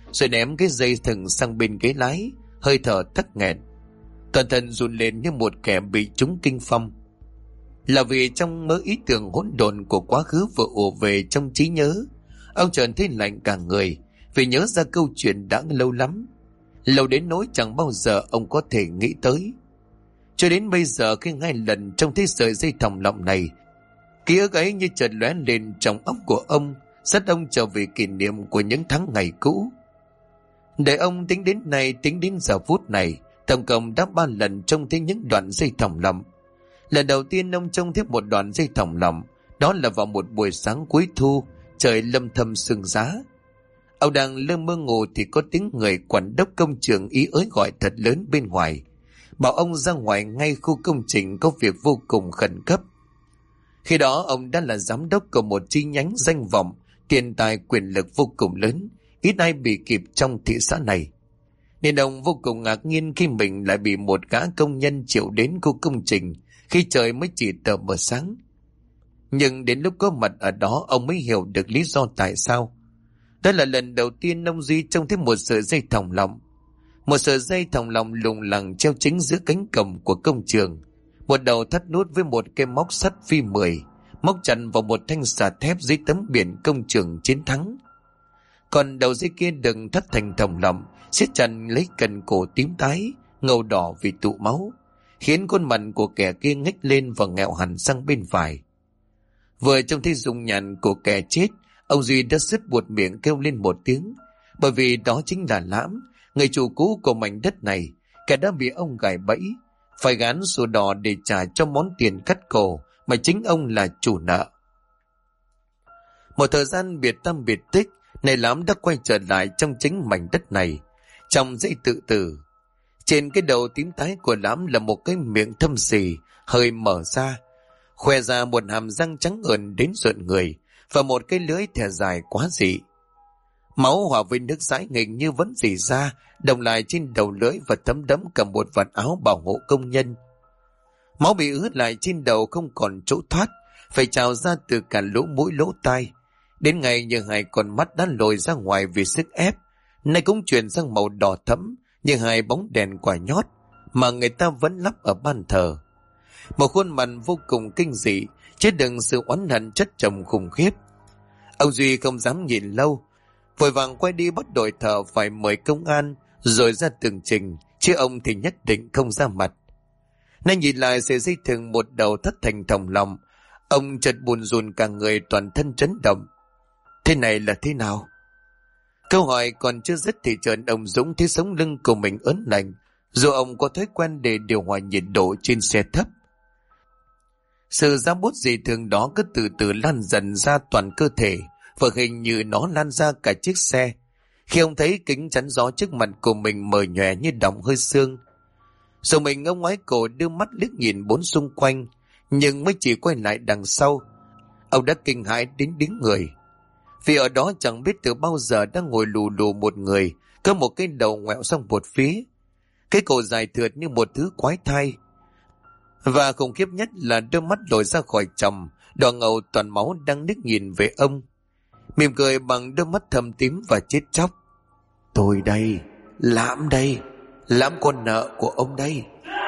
rồi ném cái dây thừng sang bên ghế lái, hơi thở tắc nghẹn. Toàn thân run lên như một kẻ bị trúng kinh phong. Là vì trong mớ ý tưởng hỗn độn của quá khứ vừa ùa về trong trí nhớ, ông chợt thấy lạnh cả người vì nhớ ra câu chuyện đã lâu lắm, lâu đến nỗi chẳng bao giờ ông có thể nghĩ tới. Cho đến bây giờ khi ngay lần trông thấy sợi dây thòng lọng này, ký ức ấy như chợt lóe lên trong óc của ông, dắt ông trở về kỷ niệm của những tháng ngày cũ. Để ông tính đến nay, tính đến giờ phút này, tổng cộng đã 3 lần trông thấy những đoạn dây thòng lọng. Lần đầu tiên ông trông thấy một đoạn dây thòng lọng, đó là vào một buổi sáng cuối thu, trời lâm thâm sương giá. Ông đang lơ mơ ngủ thì có tiếng người quản đốc công trường ý ới gọi thật lớn bên ngoài, bảo ông ra ngoài ngay khu công trình có việc vô cùng khẩn cấp. Khi đó ông đã là giám đốc của một chi nhánh danh vọng, tiền tài quyền lực vô cùng lớn, ít ai bị kịp trong thị xã này. Nên ông vô cùng ngạc nhiên khi mình lại bị một gã công nhân triệu đến khu công trình khi trời mới chỉ tờ mờ sáng. Nhưng đến lúc có mặt ở đó, ông mới hiểu được lý do tại sao. Đó là lần đầu tiên ông Duy trông thấy một sợi dây thòng lọng. Một sợi dây thòng lọng lủng lẳng treo chính giữa cánh cổng của công trường. Một đầu thắt nút với một cây móc sắt phi 10, móc chặt vào một thanh xà thép dưới tấm biển công trường chiến thắng. Còn đầu dây kia đừng thắt thành thòng lọng, siết chặt lấy cần cổ tím tái, ngầu đỏ vì tụ máu, khiến khuôn mặt của kẻ kia ngách lên và nghẹo hẳn sang bên phải. Vừa trông thấy dung nhan của kẻ chết, ông Duy đã sứt buột miệng kêu lên một tiếng, bởi vì đó chính là Lãm, người chủ cũ của mảnh đất này, kẻ đã bị ông gài bẫy, phải gán sổ đỏ để trả cho món tiền cắt cổ mà chính ông là chủ nợ. Một thời gian biệt tâm biệt tích, này Lãm đã quay trở lại trong chính mảnh đất này, trong dãy tự tử. Trên cái đầu tím tái của Lãm là một cái miệng thâm xì, hơi mở ra, khoe ra một hàm răng trắng ẩn đến rợn người, và một cái lưỡi thè dài quá dị. Máu hòa với nước dãi nghịch như vẫn rỉ ra, đồng lại trên đầu lưỡi và thấm đẫm cả một vạt áo bảo hộ công nhân. Máu bị ướt lại trên đầu không còn chỗ thoát, phải trào ra từ cả lỗ mũi lỗ tai. Đến ngày như hai con mắt đã lồi ra ngoài vì sức ép, nay cũng chuyển sang màu đỏ thẫm như hai bóng đèn quả nhót mà người ta vẫn lắp ở ban thờ. Một khuôn mặt vô cùng kinh dị, chứa đựng sự oán hận chất chồng khủng khiếp. Ông Duy không dám nhìn lâu, vội vàng quay đi bắt đội thợ phải mời công an rồi ra tường trình, chứ ông thì nhất định không ra mặt. Nay nhìn lại sợi dây thừng một đầu thắt thành thòng lọng, ông chợt buồn rùn cả người, toàn thân chấn động. Thế này là thế nào? Câu hỏi còn chưa dứt thì chợt ông Dũng thấy sống lưng của mình ớn lạnh, dù ông có thói quen để điều hòa nhiệt độ trên xe thấp. Sự giá bút dị thường đó cứ từ từ lan dần ra toàn cơ thể, và hình như nó lan ra cả chiếc xe. Khi ông thấy kính chắn gió trước mặt của mình mờ nhòe như đọng hơi sương, rồi mình ông ngoái cổ đưa mắt liếc nhìn bốn xung quanh, nhưng mới chỉ quay lại đằng sau, ông đã kinh hãi đến đứng người. Vì ở đó chẳng biết từ bao giờ đang ngồi lù lù một người, có một cái đầu ngoẹo sang một phía, cái cổ dài thượt như một thứ quái thai. Và khủng khiếp nhất là đôi mắt lồi ra khỏi tròng, đỏ ngầu toàn máu đang nước nhìn về ông, mỉm cười bằng đôi mắt thâm tím và chết chóc. Tôi đây, Lãm đây, Lãm con nợ của ông đây.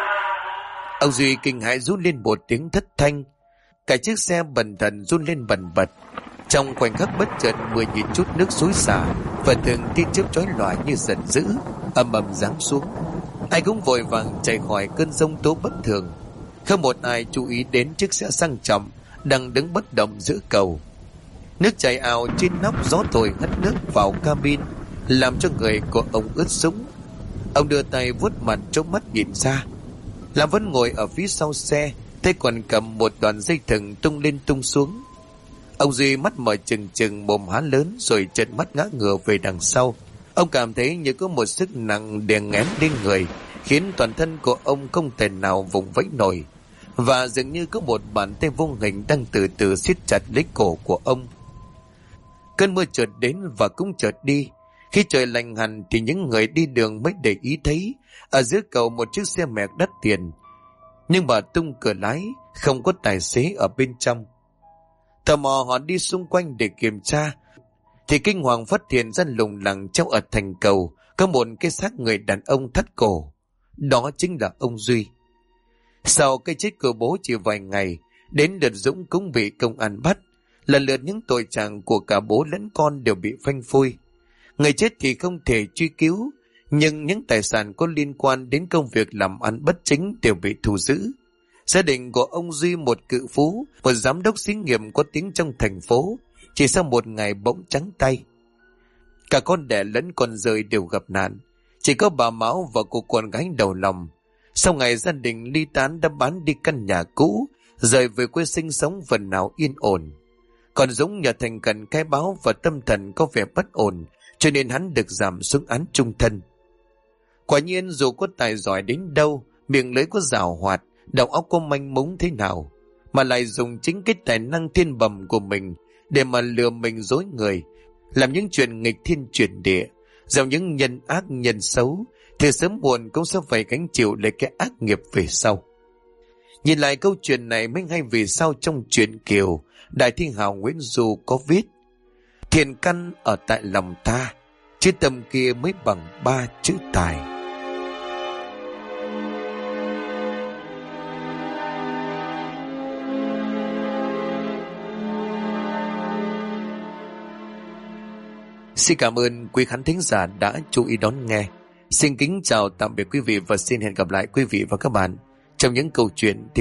Ông Duy kinh hãi rút lên một tiếng thất thanh, cả chiếc xe bần thần run lên bần bật. Trong khoảnh khắc bất chợt, mưa như chút nước xối xả, và từng tia chớp chói lòa như giận dữ ầm ầm giáng xuống. Ai cũng vội vàng chạy khỏi cơn giông tố bất thường. Không một ai chú ý đến chiếc xe sang trọng đang đứng bất động giữa cầu. Nước chảy ào trên nóc, gió thổi hắt nước vào cabin, làm cho người của ông ướt sũng. Ông đưa tay vuốt mặt trông mắt nhìn ra, Lãm vẫn ngồi ở phía sau xe, tay còn cầm một đoạn dây thừng tung lên tung xuống. Ông Duy mắt mở trừng trừng, mồm há lớn, rồi trợn mắt ngã ngửa về đằng sau. Ông cảm thấy như có một sức nặng đè nghén lên người, khiến toàn thân của ông không thể nào vùng vẫy nổi, và dường như có một bàn tay vô hình đang từ từ siết chặt lấy cổ của ông. Cơn mưa chợt đến và cũng chợt đi. Khi trời lạnh hẳn thì những người đi đường mới để ý thấy ở giữa cầu một chiếc xe mẹc đắt tiền, nhưng bà tung cửa lái, không có tài xế ở bên trong. Tò mò họ đi xung quanh để kiểm tra, thì kinh hoàng phát hiện ra lùng lẳng treo ở thành cầu có một cái xác người đàn ông thắt cổ. Đó chính là ông Duy. Sau cái chết của bố chỉ vài ngày, đến đợt Dũng cũng bị công an bắt. Lần lượt những tội trạng của cả bố lẫn con đều bị phanh phui. Người chết thì không thể truy cứu, nhưng những tài sản có liên quan đến công việc làm ăn bất chính đều bị thu giữ. Gia đình của ông Duy, một cự phú, một giám đốc xí nghiệp có tiếng trong thành phố, chỉ sau một ngày bỗng trắng tay. Cả con đẻ lẫn con rơi đều gặp nạn. Chỉ có bà Mão và cô con gái đầu lòng. Sau ngày gia đình ly tán đã bán đi căn nhà cũ, rời về quê sinh sống phần nào yên ổn. Còn Dũng nhờ thành cần khai báo và tâm thần có vẻ bất ổn, cho nên hắn được giảm xuống án chung thân. Quả nhiên dù có tài giỏi đến đâu, miệng lưỡi có giảo hoạt, đầu óc có manh mống thế nào, mà lại dùng chính cái tài năng thiên bẩm của mình để mà lừa mình dối người, làm những chuyện nghịch thiên chuyển địa, gieo những nhân ác nhân xấu, thì sớm muộn cũng sẽ phải gánh chịu lấy cái ác nghiệp về sau. Nhìn lại câu chuyện này mới hay vì sao trong truyện Kiều, Đại Thi Hào Nguyễn Du có viết: thiện căn ở tại lòng ta, chứ tâm kia mới bằng 3 chữ tài. Xin cảm ơn quý khán thính giả đã chú ý đón nghe. Xin kính chào tạm biệt quý vị và xin hẹn gặp lại quý vị và các bạn trong những câu chuyện tiếp